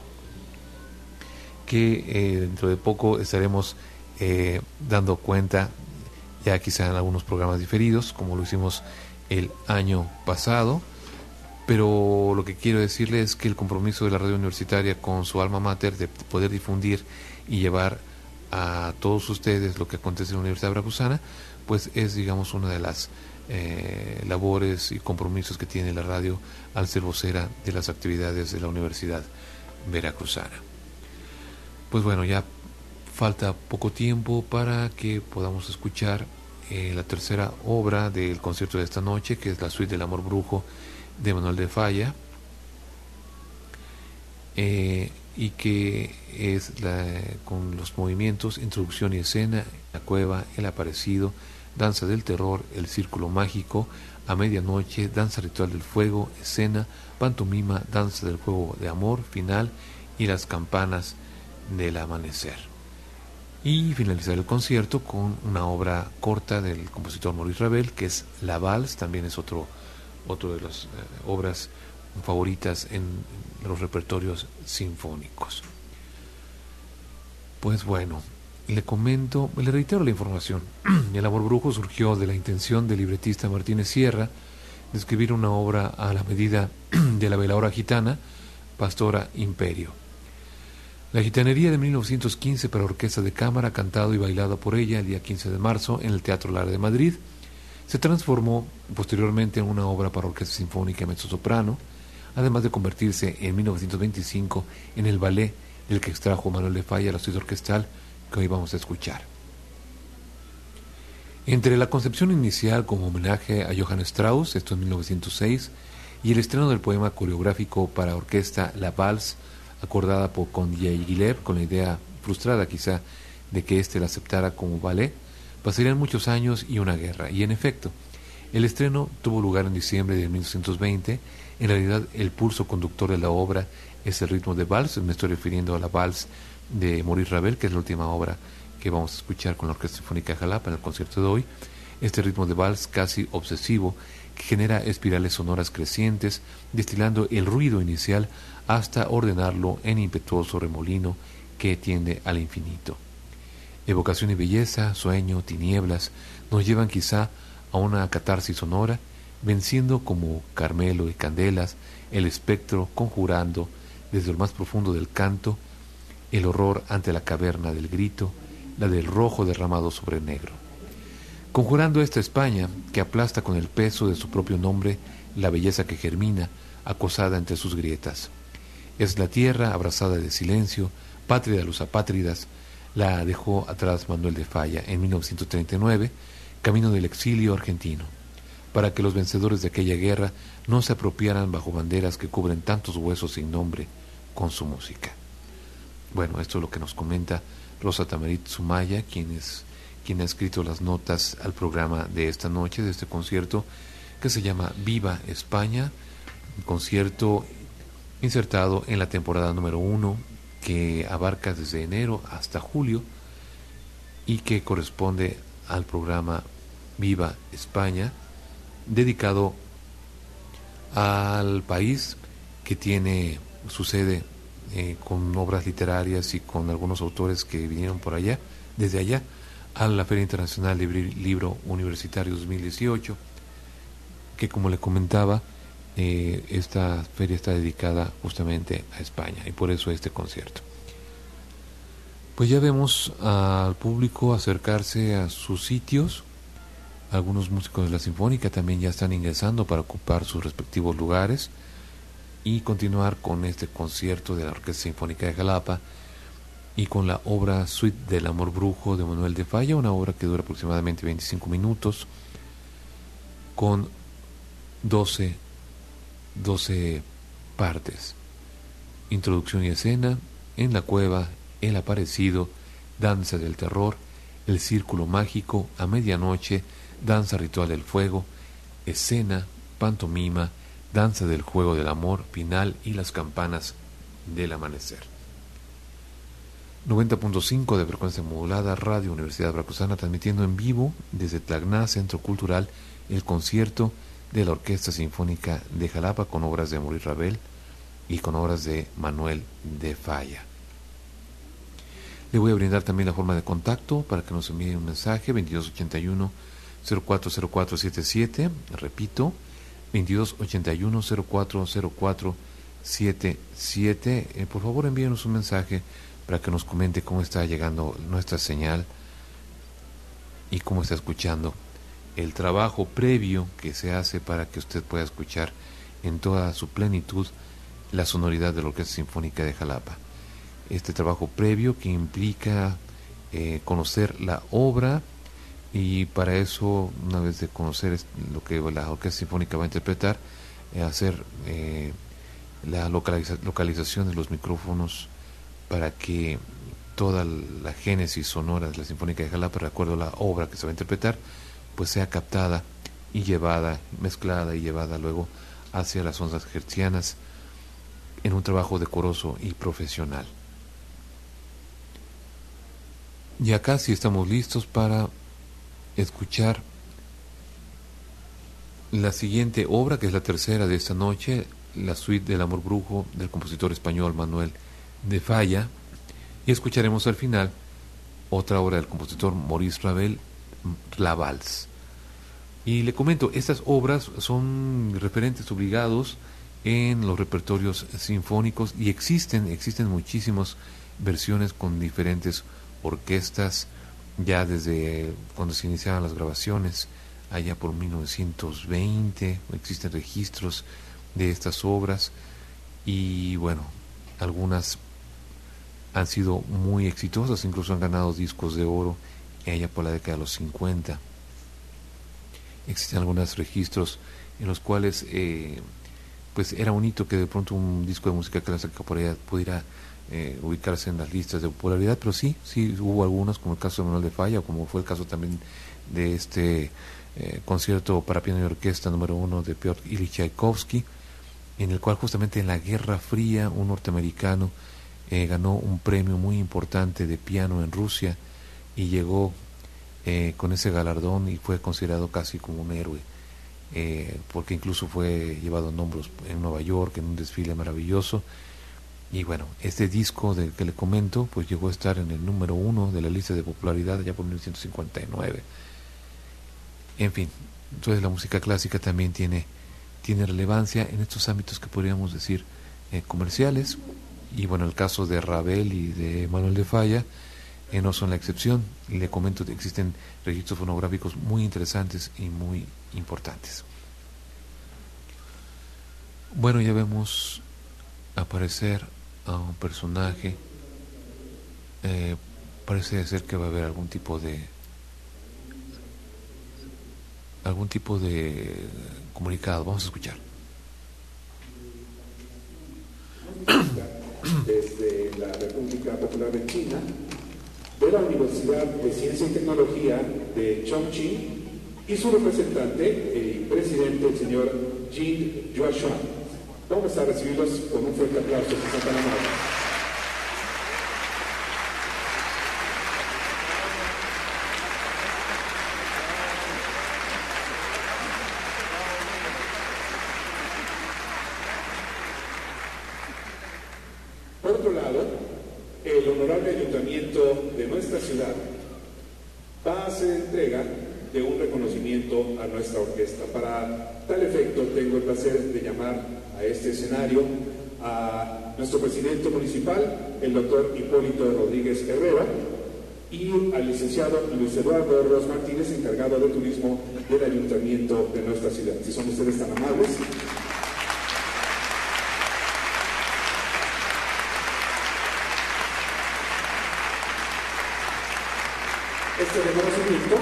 que eh, dentro de poco estaremos eh, dando cuenta, ya quizá en algunos programas diferidos, como lo hicimos el año pasado. Pero lo que quiero decirle es que el compromiso de la radio universitaria con su alma mater de poder difundir y llevar a todos ustedes lo que acontece en la Universidad Veracruzana, pues es, digamos, una de las eh, labores y compromisos que tiene la radio al ser vocera de las actividades de la Universidad Veracruzana. Pues bueno, ya falta poco tiempo para que podamos escuchar eh, la tercera obra del concierto de esta noche, que es la Suite del Amor Brujo de Manuel de Falla, eh, y que es la, con los movimientos Introducción y Escena, La Cueva, El Aparecido, Danza del Terror, El Círculo Mágico, A Medianoche, Danza Ritual del Fuego, Escena, Pantomima, Danza del Juego de Amor, Final, y Las Campanas del Amanecer. Y finalizar el concierto con una obra corta del compositor Maurice Ravel, que es La Valse, también es otro otro de las eh, obras favoritas en los repertorios sinfónicos. Pues bueno, le comento, le reitero la información. El Amor Brujo surgió de la intención del libretista Martínez Sierra de escribir una obra a la medida de la bailaora gitana, Pastora Imperio. La gitanería de mil novecientos quince para orquesta de cámara, cantado y bailado por ella el día quince de marzo en el Teatro Lara de Madrid, se transformó posteriormente en una obra para orquesta sinfónica y mezzosoprano, además de convertirse en mil novecientos veinticinco en el ballet del que extrajo Manuel de Falla la suite orquestal que hoy vamos a escuchar. Entre la concepción inicial como homenaje a Johann Strauss, esto en mil novecientos seis, y el estreno del poema coreográfico para orquesta La Valse, acordada por con Diaghilev, con la idea frustrada quizá de que éste la aceptara como ballet, pasarían muchos años y una guerra. Y en efecto, el estreno tuvo lugar en diciembre de mil novecientos veinte. En realidad, el pulso conductor de la obra es el ritmo de Valse. Me estoy refiriendo a la Valse de Maurice Ravel, que es la última obra que vamos a escuchar con la Orquesta Sinfónica de Jalapa en el concierto de hoy. Este ritmo de Valse casi obsesivo que genera espirales sonoras crecientes, destilando el ruido inicial hasta ordenarlo en impetuoso remolino que tiende al infinito. Evocación y belleza, sueño, tinieblas, nos llevan quizá a una catarsis sonora, venciendo como Carmelo y Candelas el espectro, conjurando desde lo más profundo del canto el horror ante la caverna del grito, la del rojo derramado sobre el negro. Conjurando esta España que aplasta con el peso de su propio nombre la belleza que germina, acosada entre sus grietas. Es la tierra abrazada de silencio, patria de los apátridas, la dejó atrás Manuel de Falla en mil novecientos treinta y nueve, camino del exilio argentino, para que los vencedores de aquella guerra no se apropiaran bajo banderas que cubren tantos huesos sin nombre con su música. Bueno, esto es lo que nos comenta Rosa Tamarit Sumaya, quien, es, quien ha escrito las notas al programa de esta noche, de este concierto, que se llama Viva España, un concierto insertado en la temporada número uno, que abarca desde enero hasta julio y que corresponde al programa Viva España, dedicado al país que tiene su sede eh, con obras literarias y con algunos autores que vinieron por allá, desde allá, a la Feria Internacional de Libro Universitario dos mil dieciocho, que como le comentaba, eh, esta feria está dedicada justamente a España y por eso este concierto. Pues ya vemos al público acercarse a sus sitios. Algunos músicos de la Sinfónica también ya están ingresando para ocupar sus respectivos lugares y continuar con este concierto de la Orquesta Sinfónica de Jalapa y con la obra Suite del Amor Brujo de Manuel de Falla, una obra que dura aproximadamente veinticinco minutos con doce, doce partes. Introducción y escena, En la cueva, El aparecido, Danza del terror, El círculo mágico, A medianoche, Danza ritual del fuego, escena, pantomima, danza del juego del amor, final y las campanas del amanecer. noventa punto cinco de frecuencia modulada, Radio Universidad Veracruzana, transmitiendo en vivo desde Tacna, Centro Cultural, el concierto de la Orquesta Sinfónica de Jalapa con obras de Maurice Ravel y con obras de Manuel de Falla. Le voy a brindar también la forma de contacto para que nos envíe un mensaje, veintidós ochenta y uno cero cuatro cero cuatro siete siete, repito, veintidós ochenta y uno cero cuatro cero cuatro siete siete. Eh, por favor envíenos un mensaje para que nos comente cómo está llegando nuestra señal y cómo está escuchando el trabajo previo que se hace para que usted pueda escuchar en toda su plenitud la sonoridad de la Orquesta Sinfónica de Jalapa. Este trabajo previo que implica eh, conocer la obra, y para eso, una vez de conocer lo que la Orquesta Sinfónica va a interpretar, eh, hacer eh, la localiza localización de los micrófonos para que toda la génesis sonora de la Sinfónica de Jalapa, de acuerdo a la obra que se va a interpretar, pues sea captada y llevada, mezclada y llevada luego hacia las ondas hertzianas en un trabajo decoroso y profesional. Ya casi estamos listos para escuchar la siguiente obra, que es la tercera de esta noche, la Suite del Amor Brujo del compositor español Manuel de Falla, y escucharemos al final otra obra del compositor Maurice Ravel, La Valse. Y le comento, estas obras son referentes obligados en los repertorios sinfónicos y existen, existen muchísimas versiones con diferentes orquestas ya desde cuando se iniciaban las grabaciones, allá por mil novecientos veinte, existen registros de estas obras y bueno, algunas han sido muy exitosas, incluso han ganado discos de oro allá por la década de los cincuenta. Existen algunos registros en los cuales eh, pues era un hito que de pronto un disco de música clásica pudiera, pudiera eh, ubicarse en las listas de popularidad, pero sí, sí hubo algunos, como el caso de Manuel de Falla, o como fue el caso también de este eh, concierto para piano y orquesta número uno de Piotr Ilich Tchaikovsky, en el cual justamente en la Guerra Fría un norteamericano eh, ganó un premio muy importante de piano en Rusia y llegó eh, con ese galardón y fue considerado casi como un héroe, eh, porque incluso fue llevado en hombros en Nueva York en un desfile maravilloso. Y bueno, este disco del que le comento pues llegó a estar en el número uno de la lista de popularidad ya por mil novecientos cincuenta y nueve. En fin, entonces la música clásica también tiene, tiene relevancia en estos ámbitos que podríamos decir eh, comerciales, y bueno, el caso de Ravel y de Manuel de Falla eh, no son la excepción. Y le comento que existen registros fonográficos muy interesantes y muy importantes. Bueno, ya vemos aparecer a un personaje, eh, parece ser que va a haber algún tipo de algún tipo de comunicado. Vamos a escuchar. Desde la República Popular de China, de la Universidad de Ciencia y Tecnología de Chongqing, y su representante, el presidente, el señor Jin Yuashuan. Vamos a recibirlos con un fuerte aplauso, si son tan amables. Por otro lado, el honorable ayuntamiento de nuestra ciudad va a hacer entrega de un reconocimiento a nuestra orquesta. Para tal efecto, tengo el placer de llamar a este escenario a nuestro presidente municipal, el doctor Hipólito Rodríguez Herrera, y al licenciado Luis Eduardo Ros Martínez, encargado de turismo del ayuntamiento de nuestra ciudad. Si son ustedes tan amables. Este reconocimiento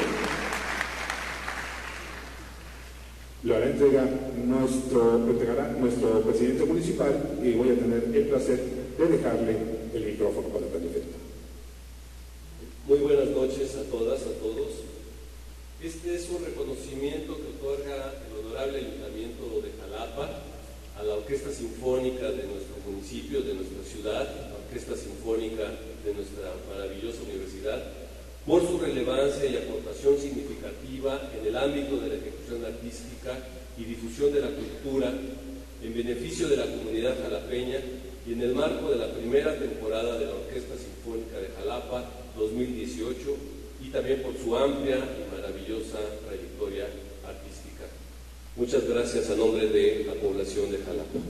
lo hará entrega nuestro, lo entregará nuestro presidente municipal, y voy a tener el placer de dejarle el micrófono para tal efecto. Muy buenas noches a todas, a todos. Este es un reconocimiento que otorga el honorable Ayuntamiento de Jalapa a la Orquesta Sinfónica de nuestro municipio, de nuestra ciudad, la Orquesta Sinfónica de nuestra maravillosa universidad, por su relevancia y aportación significativa en el ámbito de la ejecución artística y difusión de la cultura en beneficio de la comunidad jalapeña y en el marco de la primera temporada de la Orquesta Sinfónica de Jalapa dos mil dieciocho, y también por su amplia y maravillosa trayectoria artística. Muchas gracias a nombre de la población de Jalapa.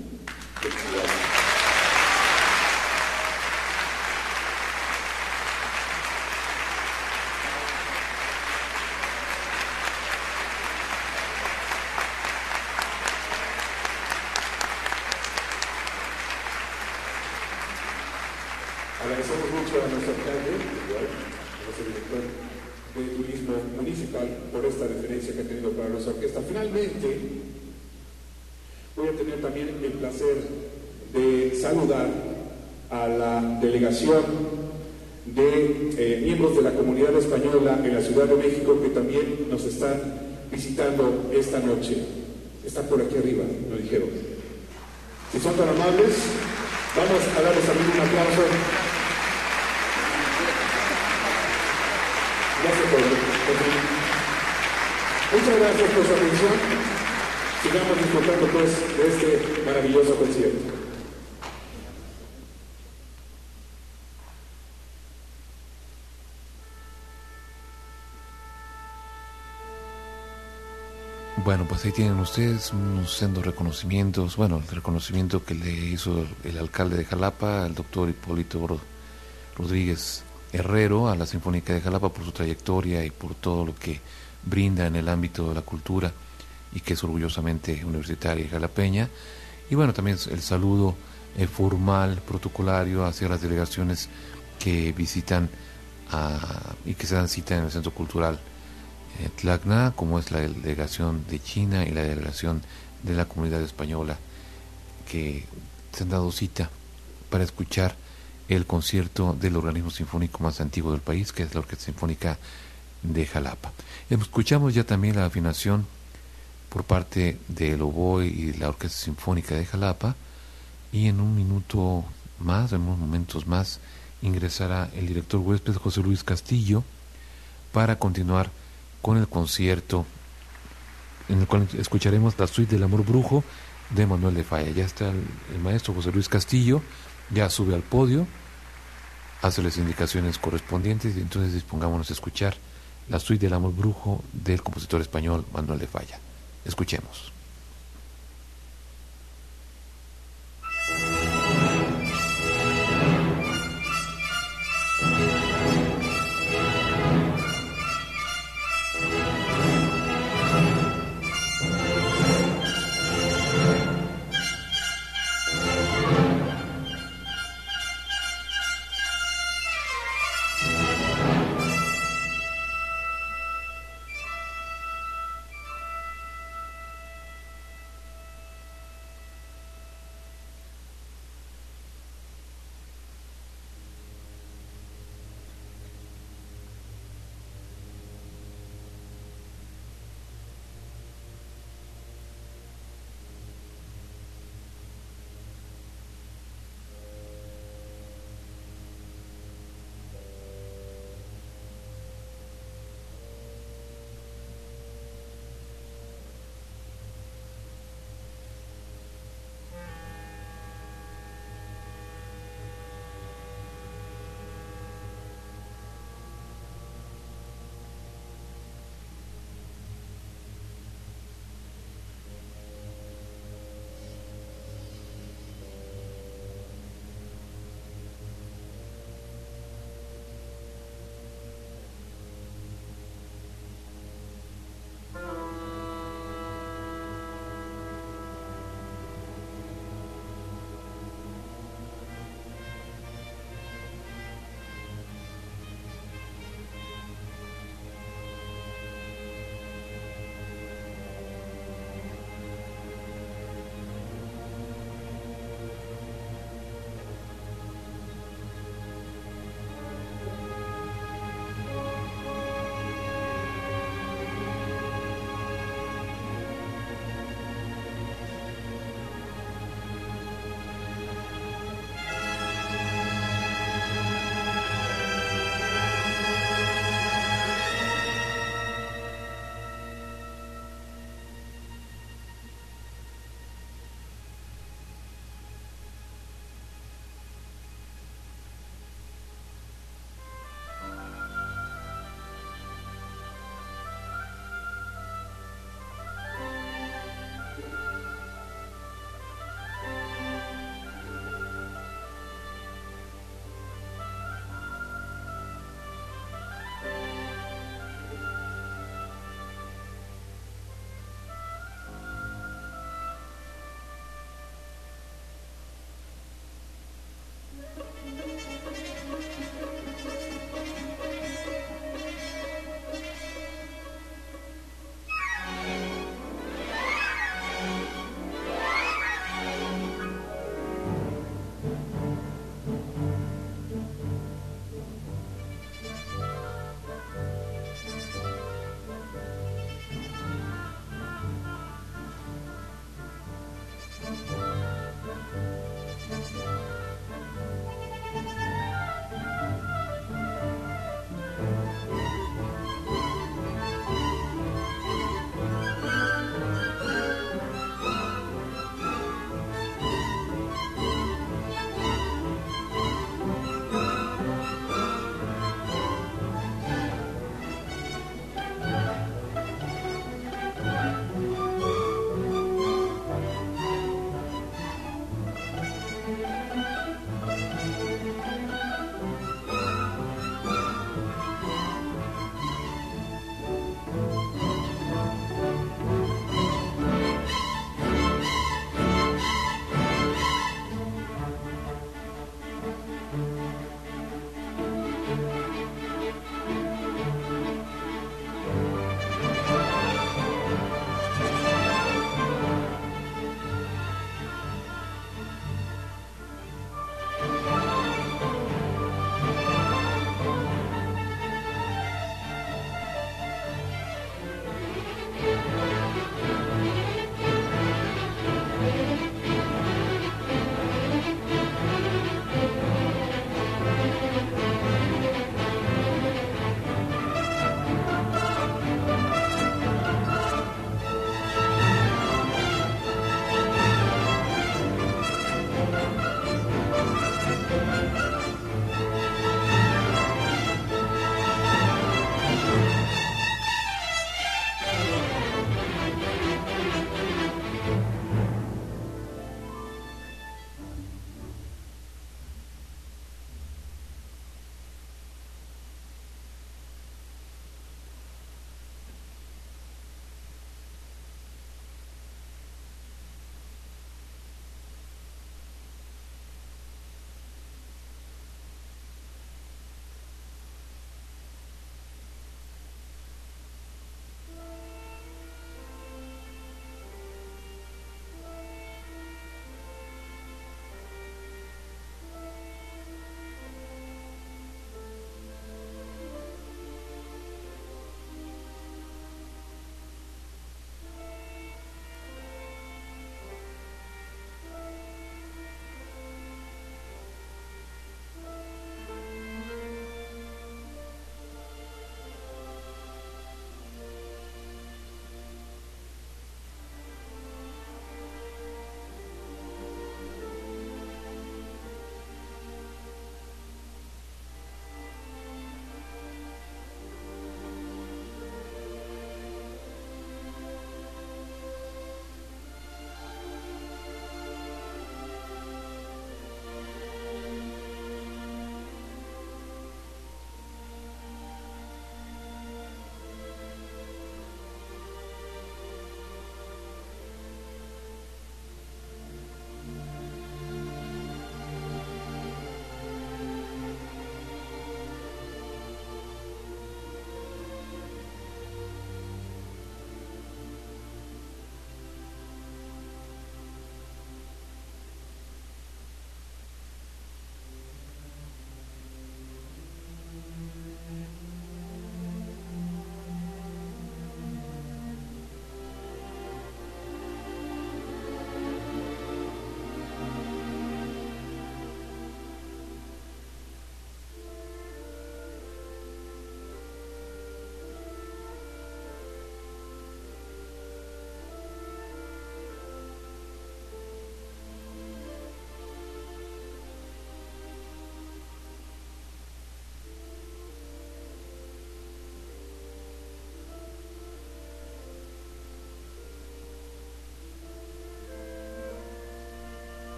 Agradecemos mucho a nuestro alcalde, a nuestro director de turismo municipal, por esta referencia que ha tenido para nuestra orquesta. Finalmente, voy a tener también el placer de saludar a la delegación de eh, miembros de la comunidad española en la Ciudad de México, que también nos están visitando esta noche. Están por aquí arriba, lo dijeron. Si son tan amables, vamos a darles también un aplauso. Gracias por venir. Muchas gracias por su atención. Sigamos disfrutando pues de este maravilloso concierto. Bueno, pues ahí tienen ustedes unos sendos reconocimientos. Bueno, el reconocimiento que le hizo el alcalde de Jalapa, el doctor Hipólito Rodríguez Herrero, a la Sinfónica de Jalapa por su trayectoria y por todo lo que brinda en el ámbito de la cultura y que es orgullosamente universitaria y jalapeña. Y bueno, también el saludo eh, formal, protocolario hacia las delegaciones que visitan a, y que se dan cita en el Centro Cultural eh, Tlacna, como es la delegación de China y la delegación de la Comunidad Española, que se han dado cita para escuchar el concierto del organismo sinfónico más antiguo del país, que es la Orquesta Sinfónica de Jalapa. Escuchamos ya también la afinación por parte del oboe y la Orquesta Sinfónica de Jalapa, y en un minuto más, en unos momentos más, ingresará el director huésped José Luis Castillo para continuar con el concierto en el cual escucharemos la suite del Amor Brujo de Manuel de Falla. Ya está el, el maestro José Luis Castillo, ya sube al podio, hace las indicaciones correspondientes y entonces dispongámonos a escuchar la suite del Amor Brujo del compositor español Manuel de Falla. Escuchemos.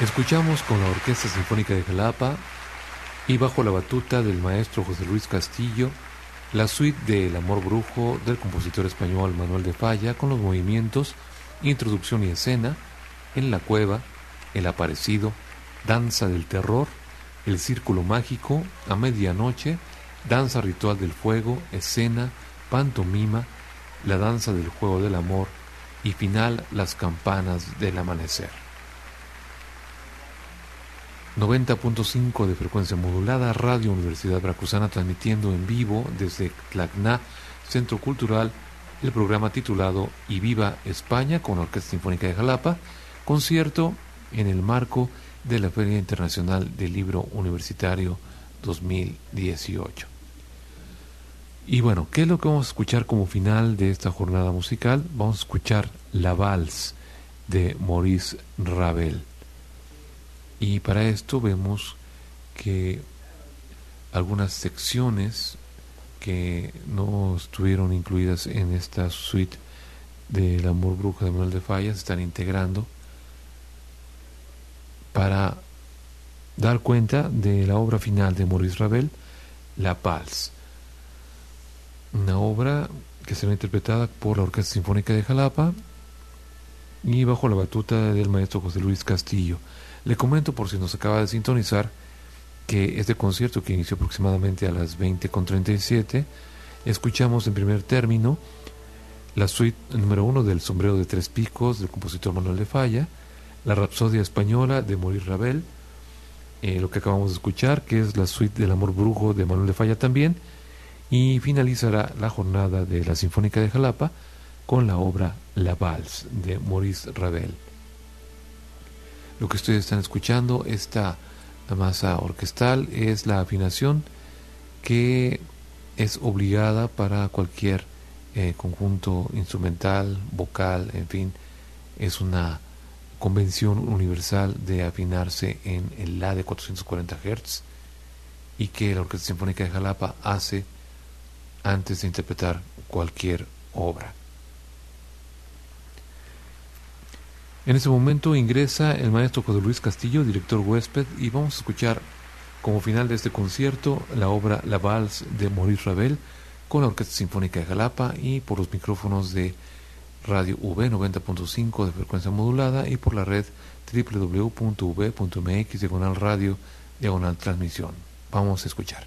Escuchamos con la Orquesta Sinfónica de Jalapa y bajo la batuta del maestro José Luis Castillo la suite de El Amor Brujo del compositor español Manuel de Falla, con los movimientos Introducción y Escena, En la Cueva, El Aparecido, Danza del Terror, El Círculo Mágico, A Medianoche, Danza Ritual del Fuego, Escena, Pantomima, La Danza del Juego del Amor y final Las Campanas del Amanecer. noventa punto cinco de frecuencia modulada, Radio Universidad Veracruzana, transmitiendo en vivo desde Tlacna, Centro Cultural, el programa titulado Y Viva España con la Orquesta Sinfónica de Jalapa, concierto en el marco de la Feria Internacional del Libro Universitario dos mil dieciocho. Y bueno, ¿qué es lo que vamos a escuchar como final de esta jornada musical? Vamos a escuchar La Valse de Maurice Ravel. Y para esto vemos que algunas secciones que no estuvieron incluidas en esta suite del Amor Brujo de Manuel de Falla se están integrando para dar cuenta de la obra final de Maurice Ravel, La Valse. Una obra que será interpretada por la Orquesta Sinfónica de Jalapa y bajo la batuta del maestro José Luis Castillo. Le comento, por si nos acaba de sintonizar, que este concierto, que inició aproximadamente a las veinte con treinta y siete, escuchamos en primer término la suite número uno del Sombrero de Tres Picos del compositor Manuel de Falla, la Rapsodia Española de Maurice Ravel, eh, lo que acabamos de escuchar, que es la suite del Amor Brujo de Manuel de Falla también, y finalizará la jornada de la Sinfónica de Jalapa con la obra La Valse de Maurice Ravel. Lo que ustedes están escuchando, esta masa orquestal, es la afinación que es obligada para cualquier eh, conjunto instrumental, vocal, en fin, es una convención universal de afinarse en el La de cuatrocientos cuarenta hertz, y que la Orquesta Sinfónica de Jalapa hace antes de interpretar cualquier obra. En este momento ingresa el maestro José Luis Castillo, director huésped, y vamos a escuchar como final de este concierto la obra La Valse de Maurice Ravel con la Orquesta Sinfónica de Jalapa y por los micrófonos de Radio U V noventa punto cinco de frecuencia modulada y por la red doble u doble u doble u punto u v punto m x diagonal radio diagonal transmisión. Vamos a escuchar.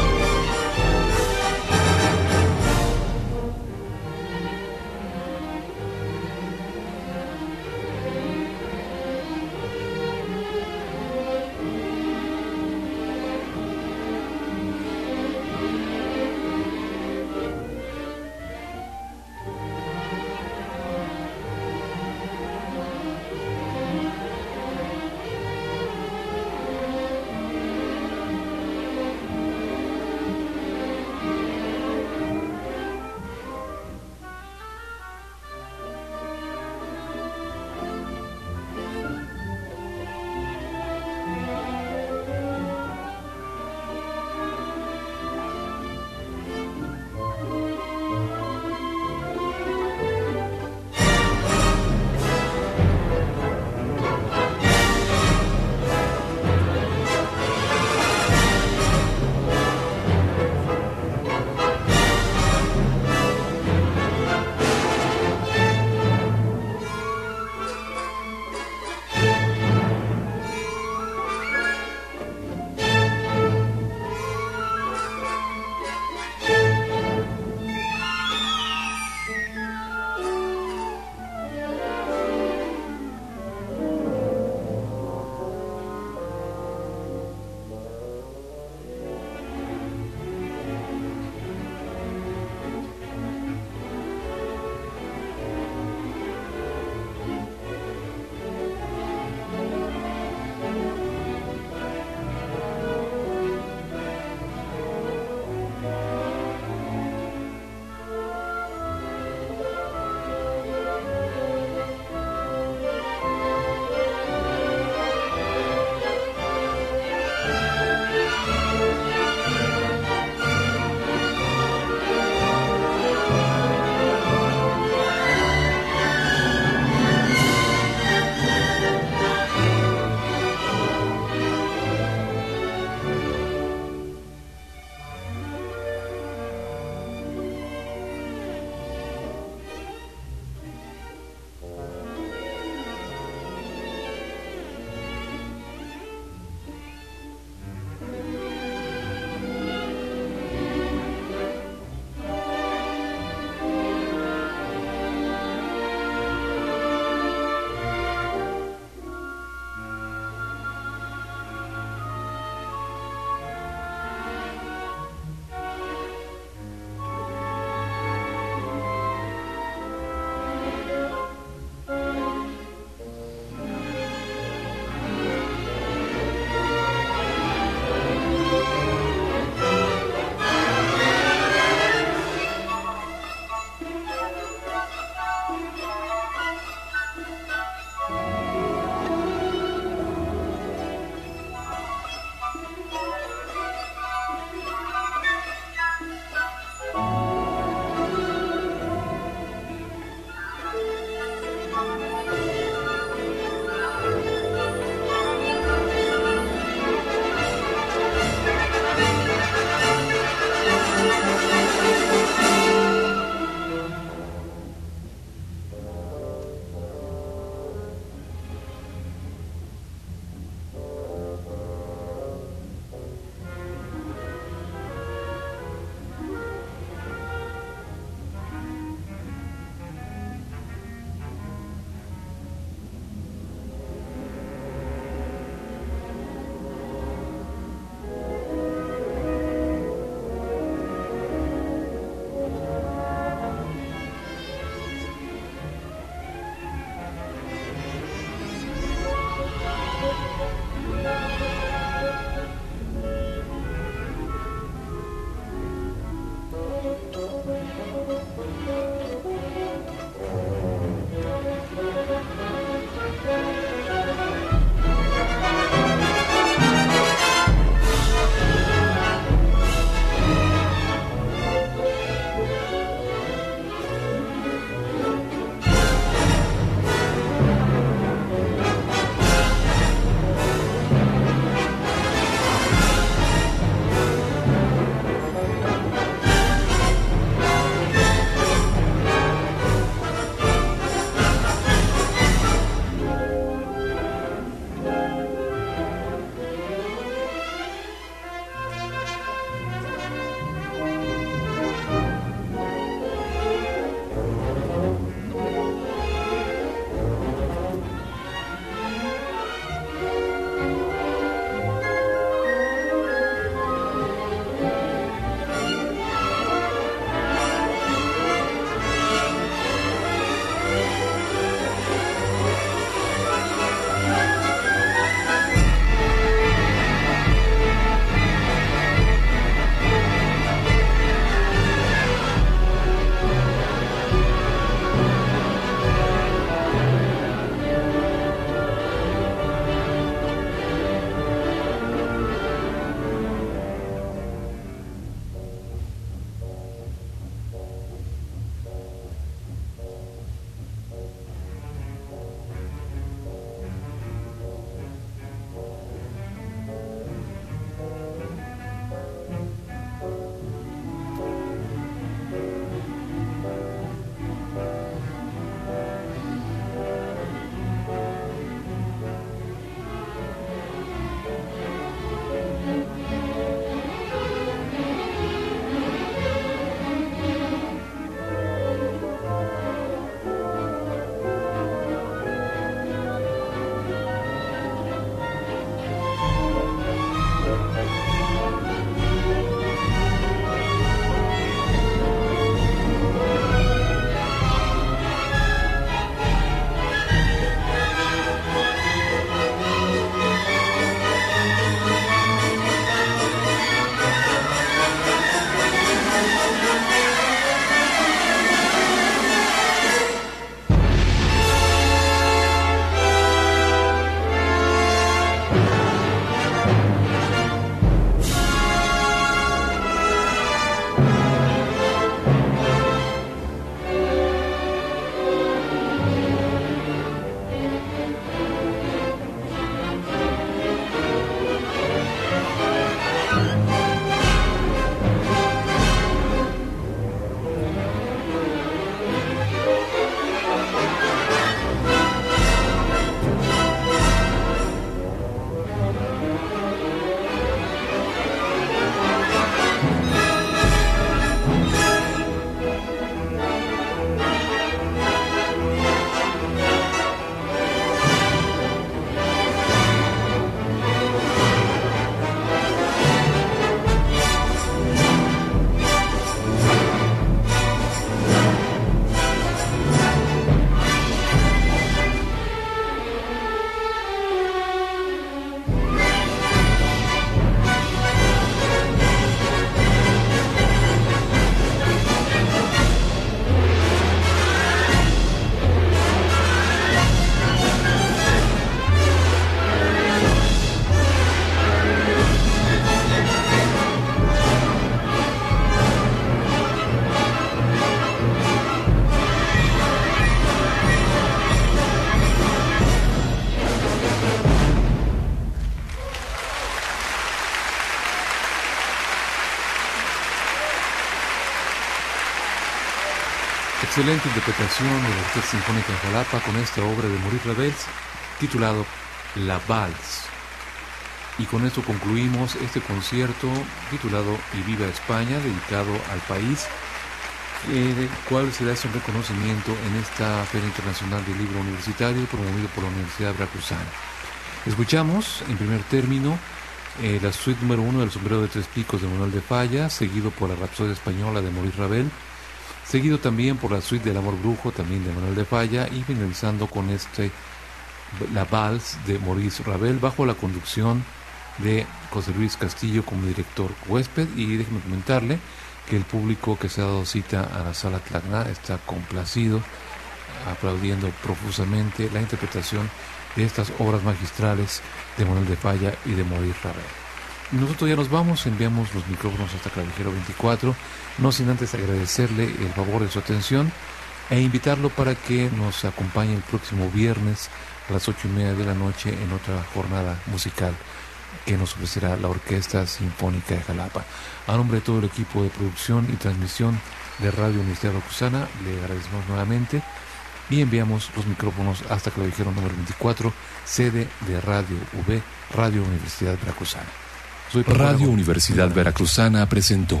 Excelente interpretación de la Orquesta Sinfónica de Jalapa con esta obra de Maurice Ravel titulado La Valse. Y con esto concluimos este concierto titulado Y Viva España, dedicado al país, el cual se le hace un reconocimiento en esta Feria Internacional del Libro Universitario promovido por la Universidad Veracruzana. Escuchamos en primer término eh, la suite número uno del Sombrero de Tres Picos de Manuel de Falla, seguido por la Rapsodia Española de Maurice Ravel, seguido también por la suite del Amor Brujo, también de Manuel de Falla, y finalizando con este La Valse de Maurice Ravel, bajo la conducción de José Luis Castillo como director huésped. Y déjeme comentarle que el público que se ha dado cita a la Sala Tlacna está complacido, aplaudiendo profusamente la interpretación de estas obras magistrales de Manuel de Falla y de Maurice Ravel. Nosotros ya nos vamos, enviamos los micrófonos hasta Clavijero veinticuatro, no sin antes agradecerle el favor de su atención e invitarlo para que nos acompañe el próximo viernes a las ocho y media de la noche en otra jornada musical que nos ofrecerá la Orquesta Sinfónica de Jalapa. A nombre de todo el equipo de producción y transmisión de Radio Universidad Veracruzana, le agradecemos nuevamente y enviamos los micrófonos hasta Clavijero número veinticuatro, sede de Radio V, Radio Universidad Veracruzana. Soy Radio Universidad Veracruzana presentó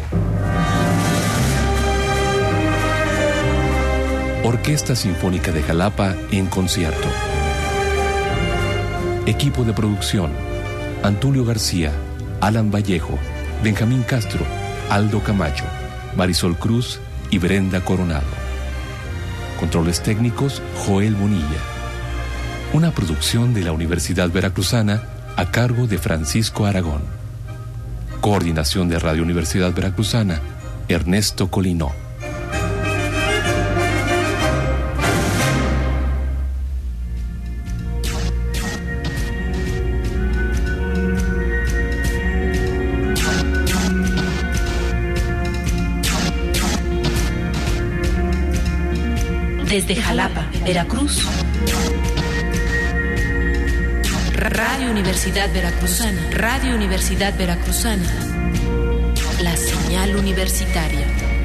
Orquesta Sinfónica de Jalapa en concierto. Equipo de producción: Antulio García, Alan Vallejo, Benjamín Castro, Aldo Camacho, Marisol Cruz y Brenda Coronado. Controles técnicos: Joel Bonilla. Una producción de la Universidad Veracruzana a cargo de Francisco Aragón. Coordinación de Radio Universidad Veracruzana, Ernesto Colinó. Desde Jalapa, Veracruz, Radio Universidad Veracruzana, Radio Universidad Veracruzana, la señal universitaria.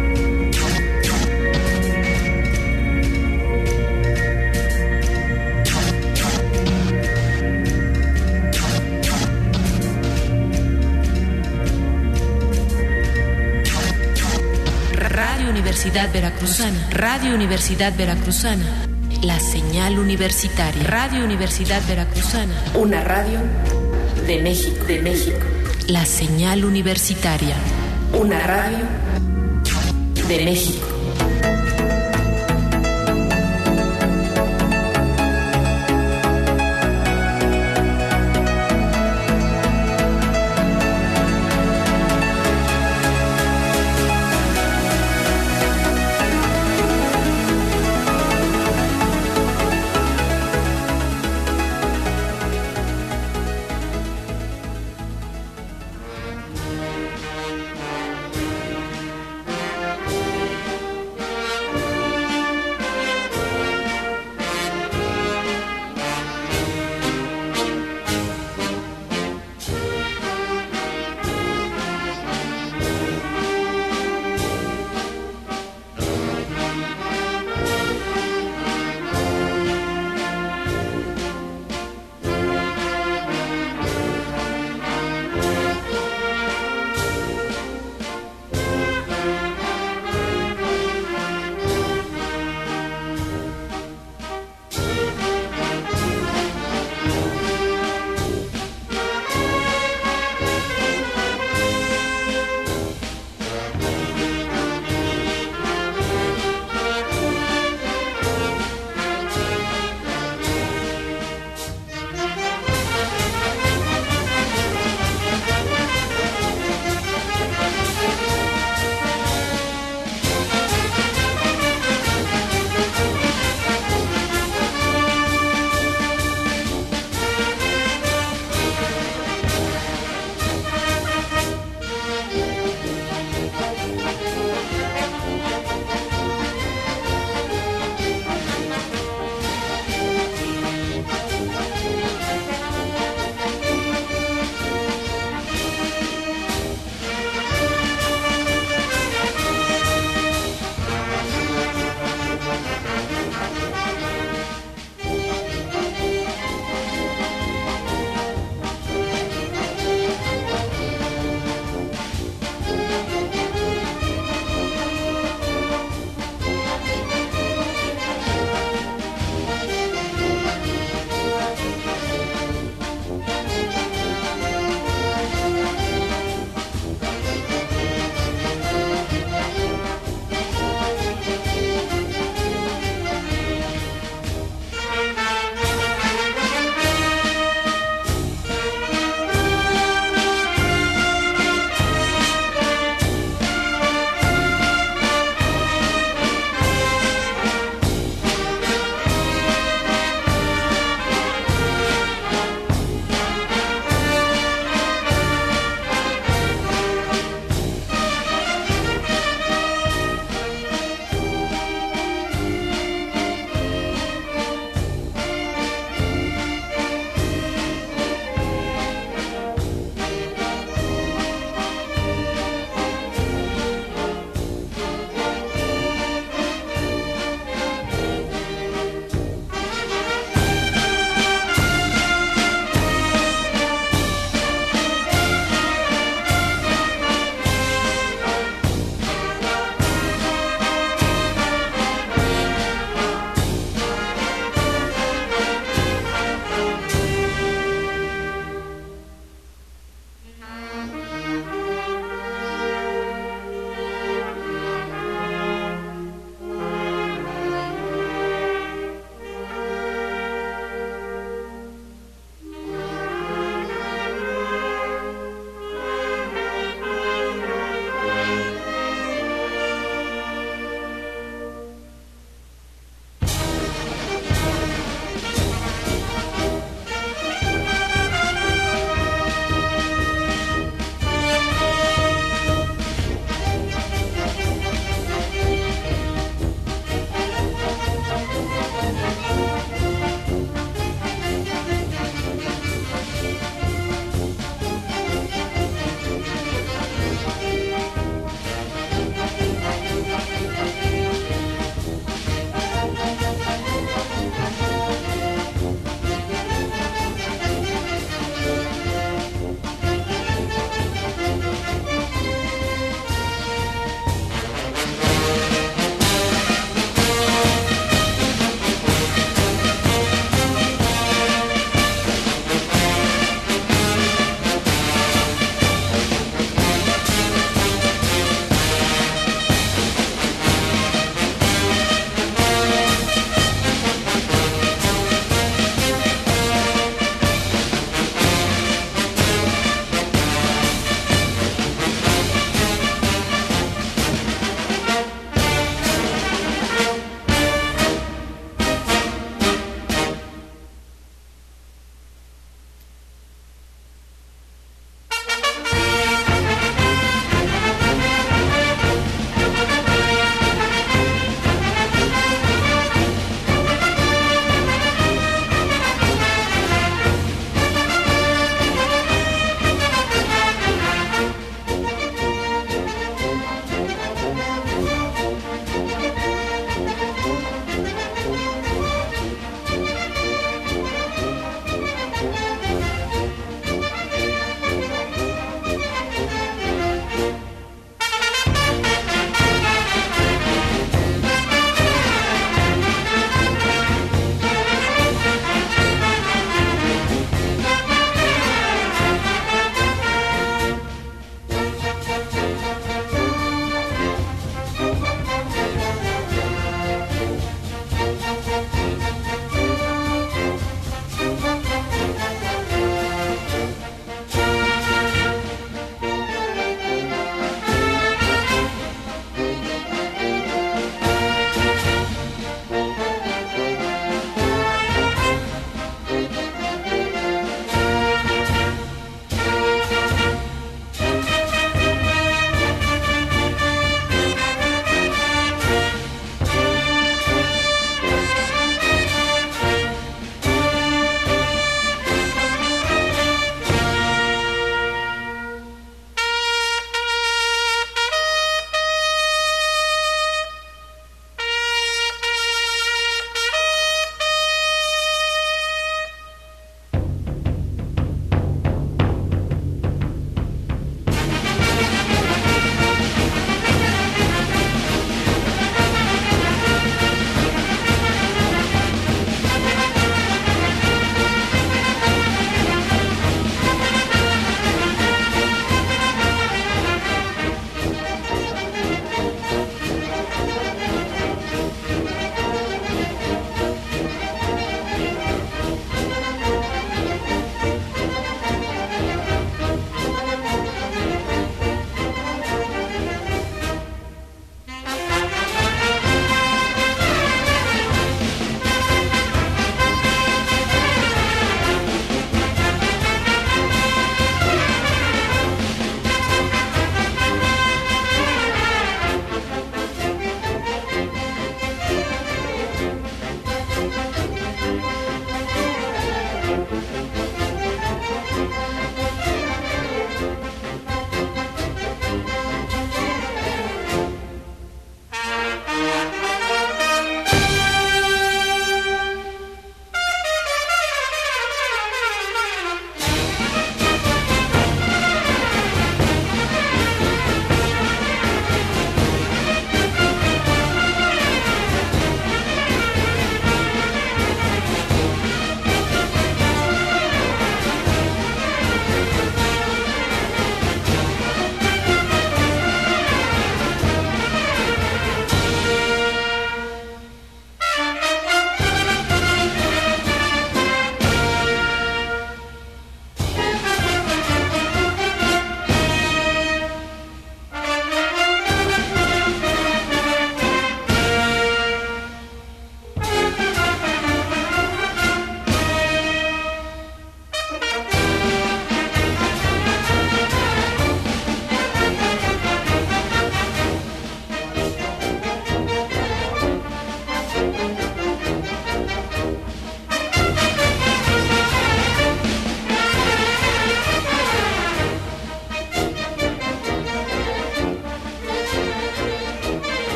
Radio Universidad Veracruzana, Radio Universidad Veracruzana, la señal universitaria. Radio Universidad Veracruzana, una radio de México, de México. La señal universitaria, una radio de México.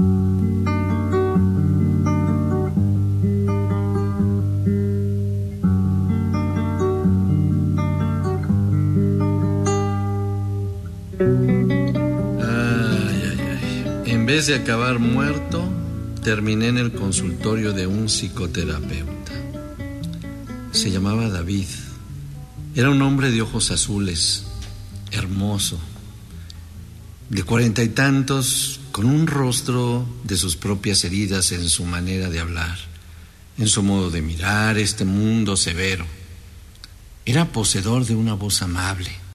En vez de acabar muerto, terminé en el consultorio de un psicoterapeuta. Se llamaba David. Era un hombre de ojos azules, hermoso, de cuarenta y tantos, con un rostro de sus propias heridas en su manera de hablar, en su modo de mirar este mundo severo. Era poseedor de una voz amable,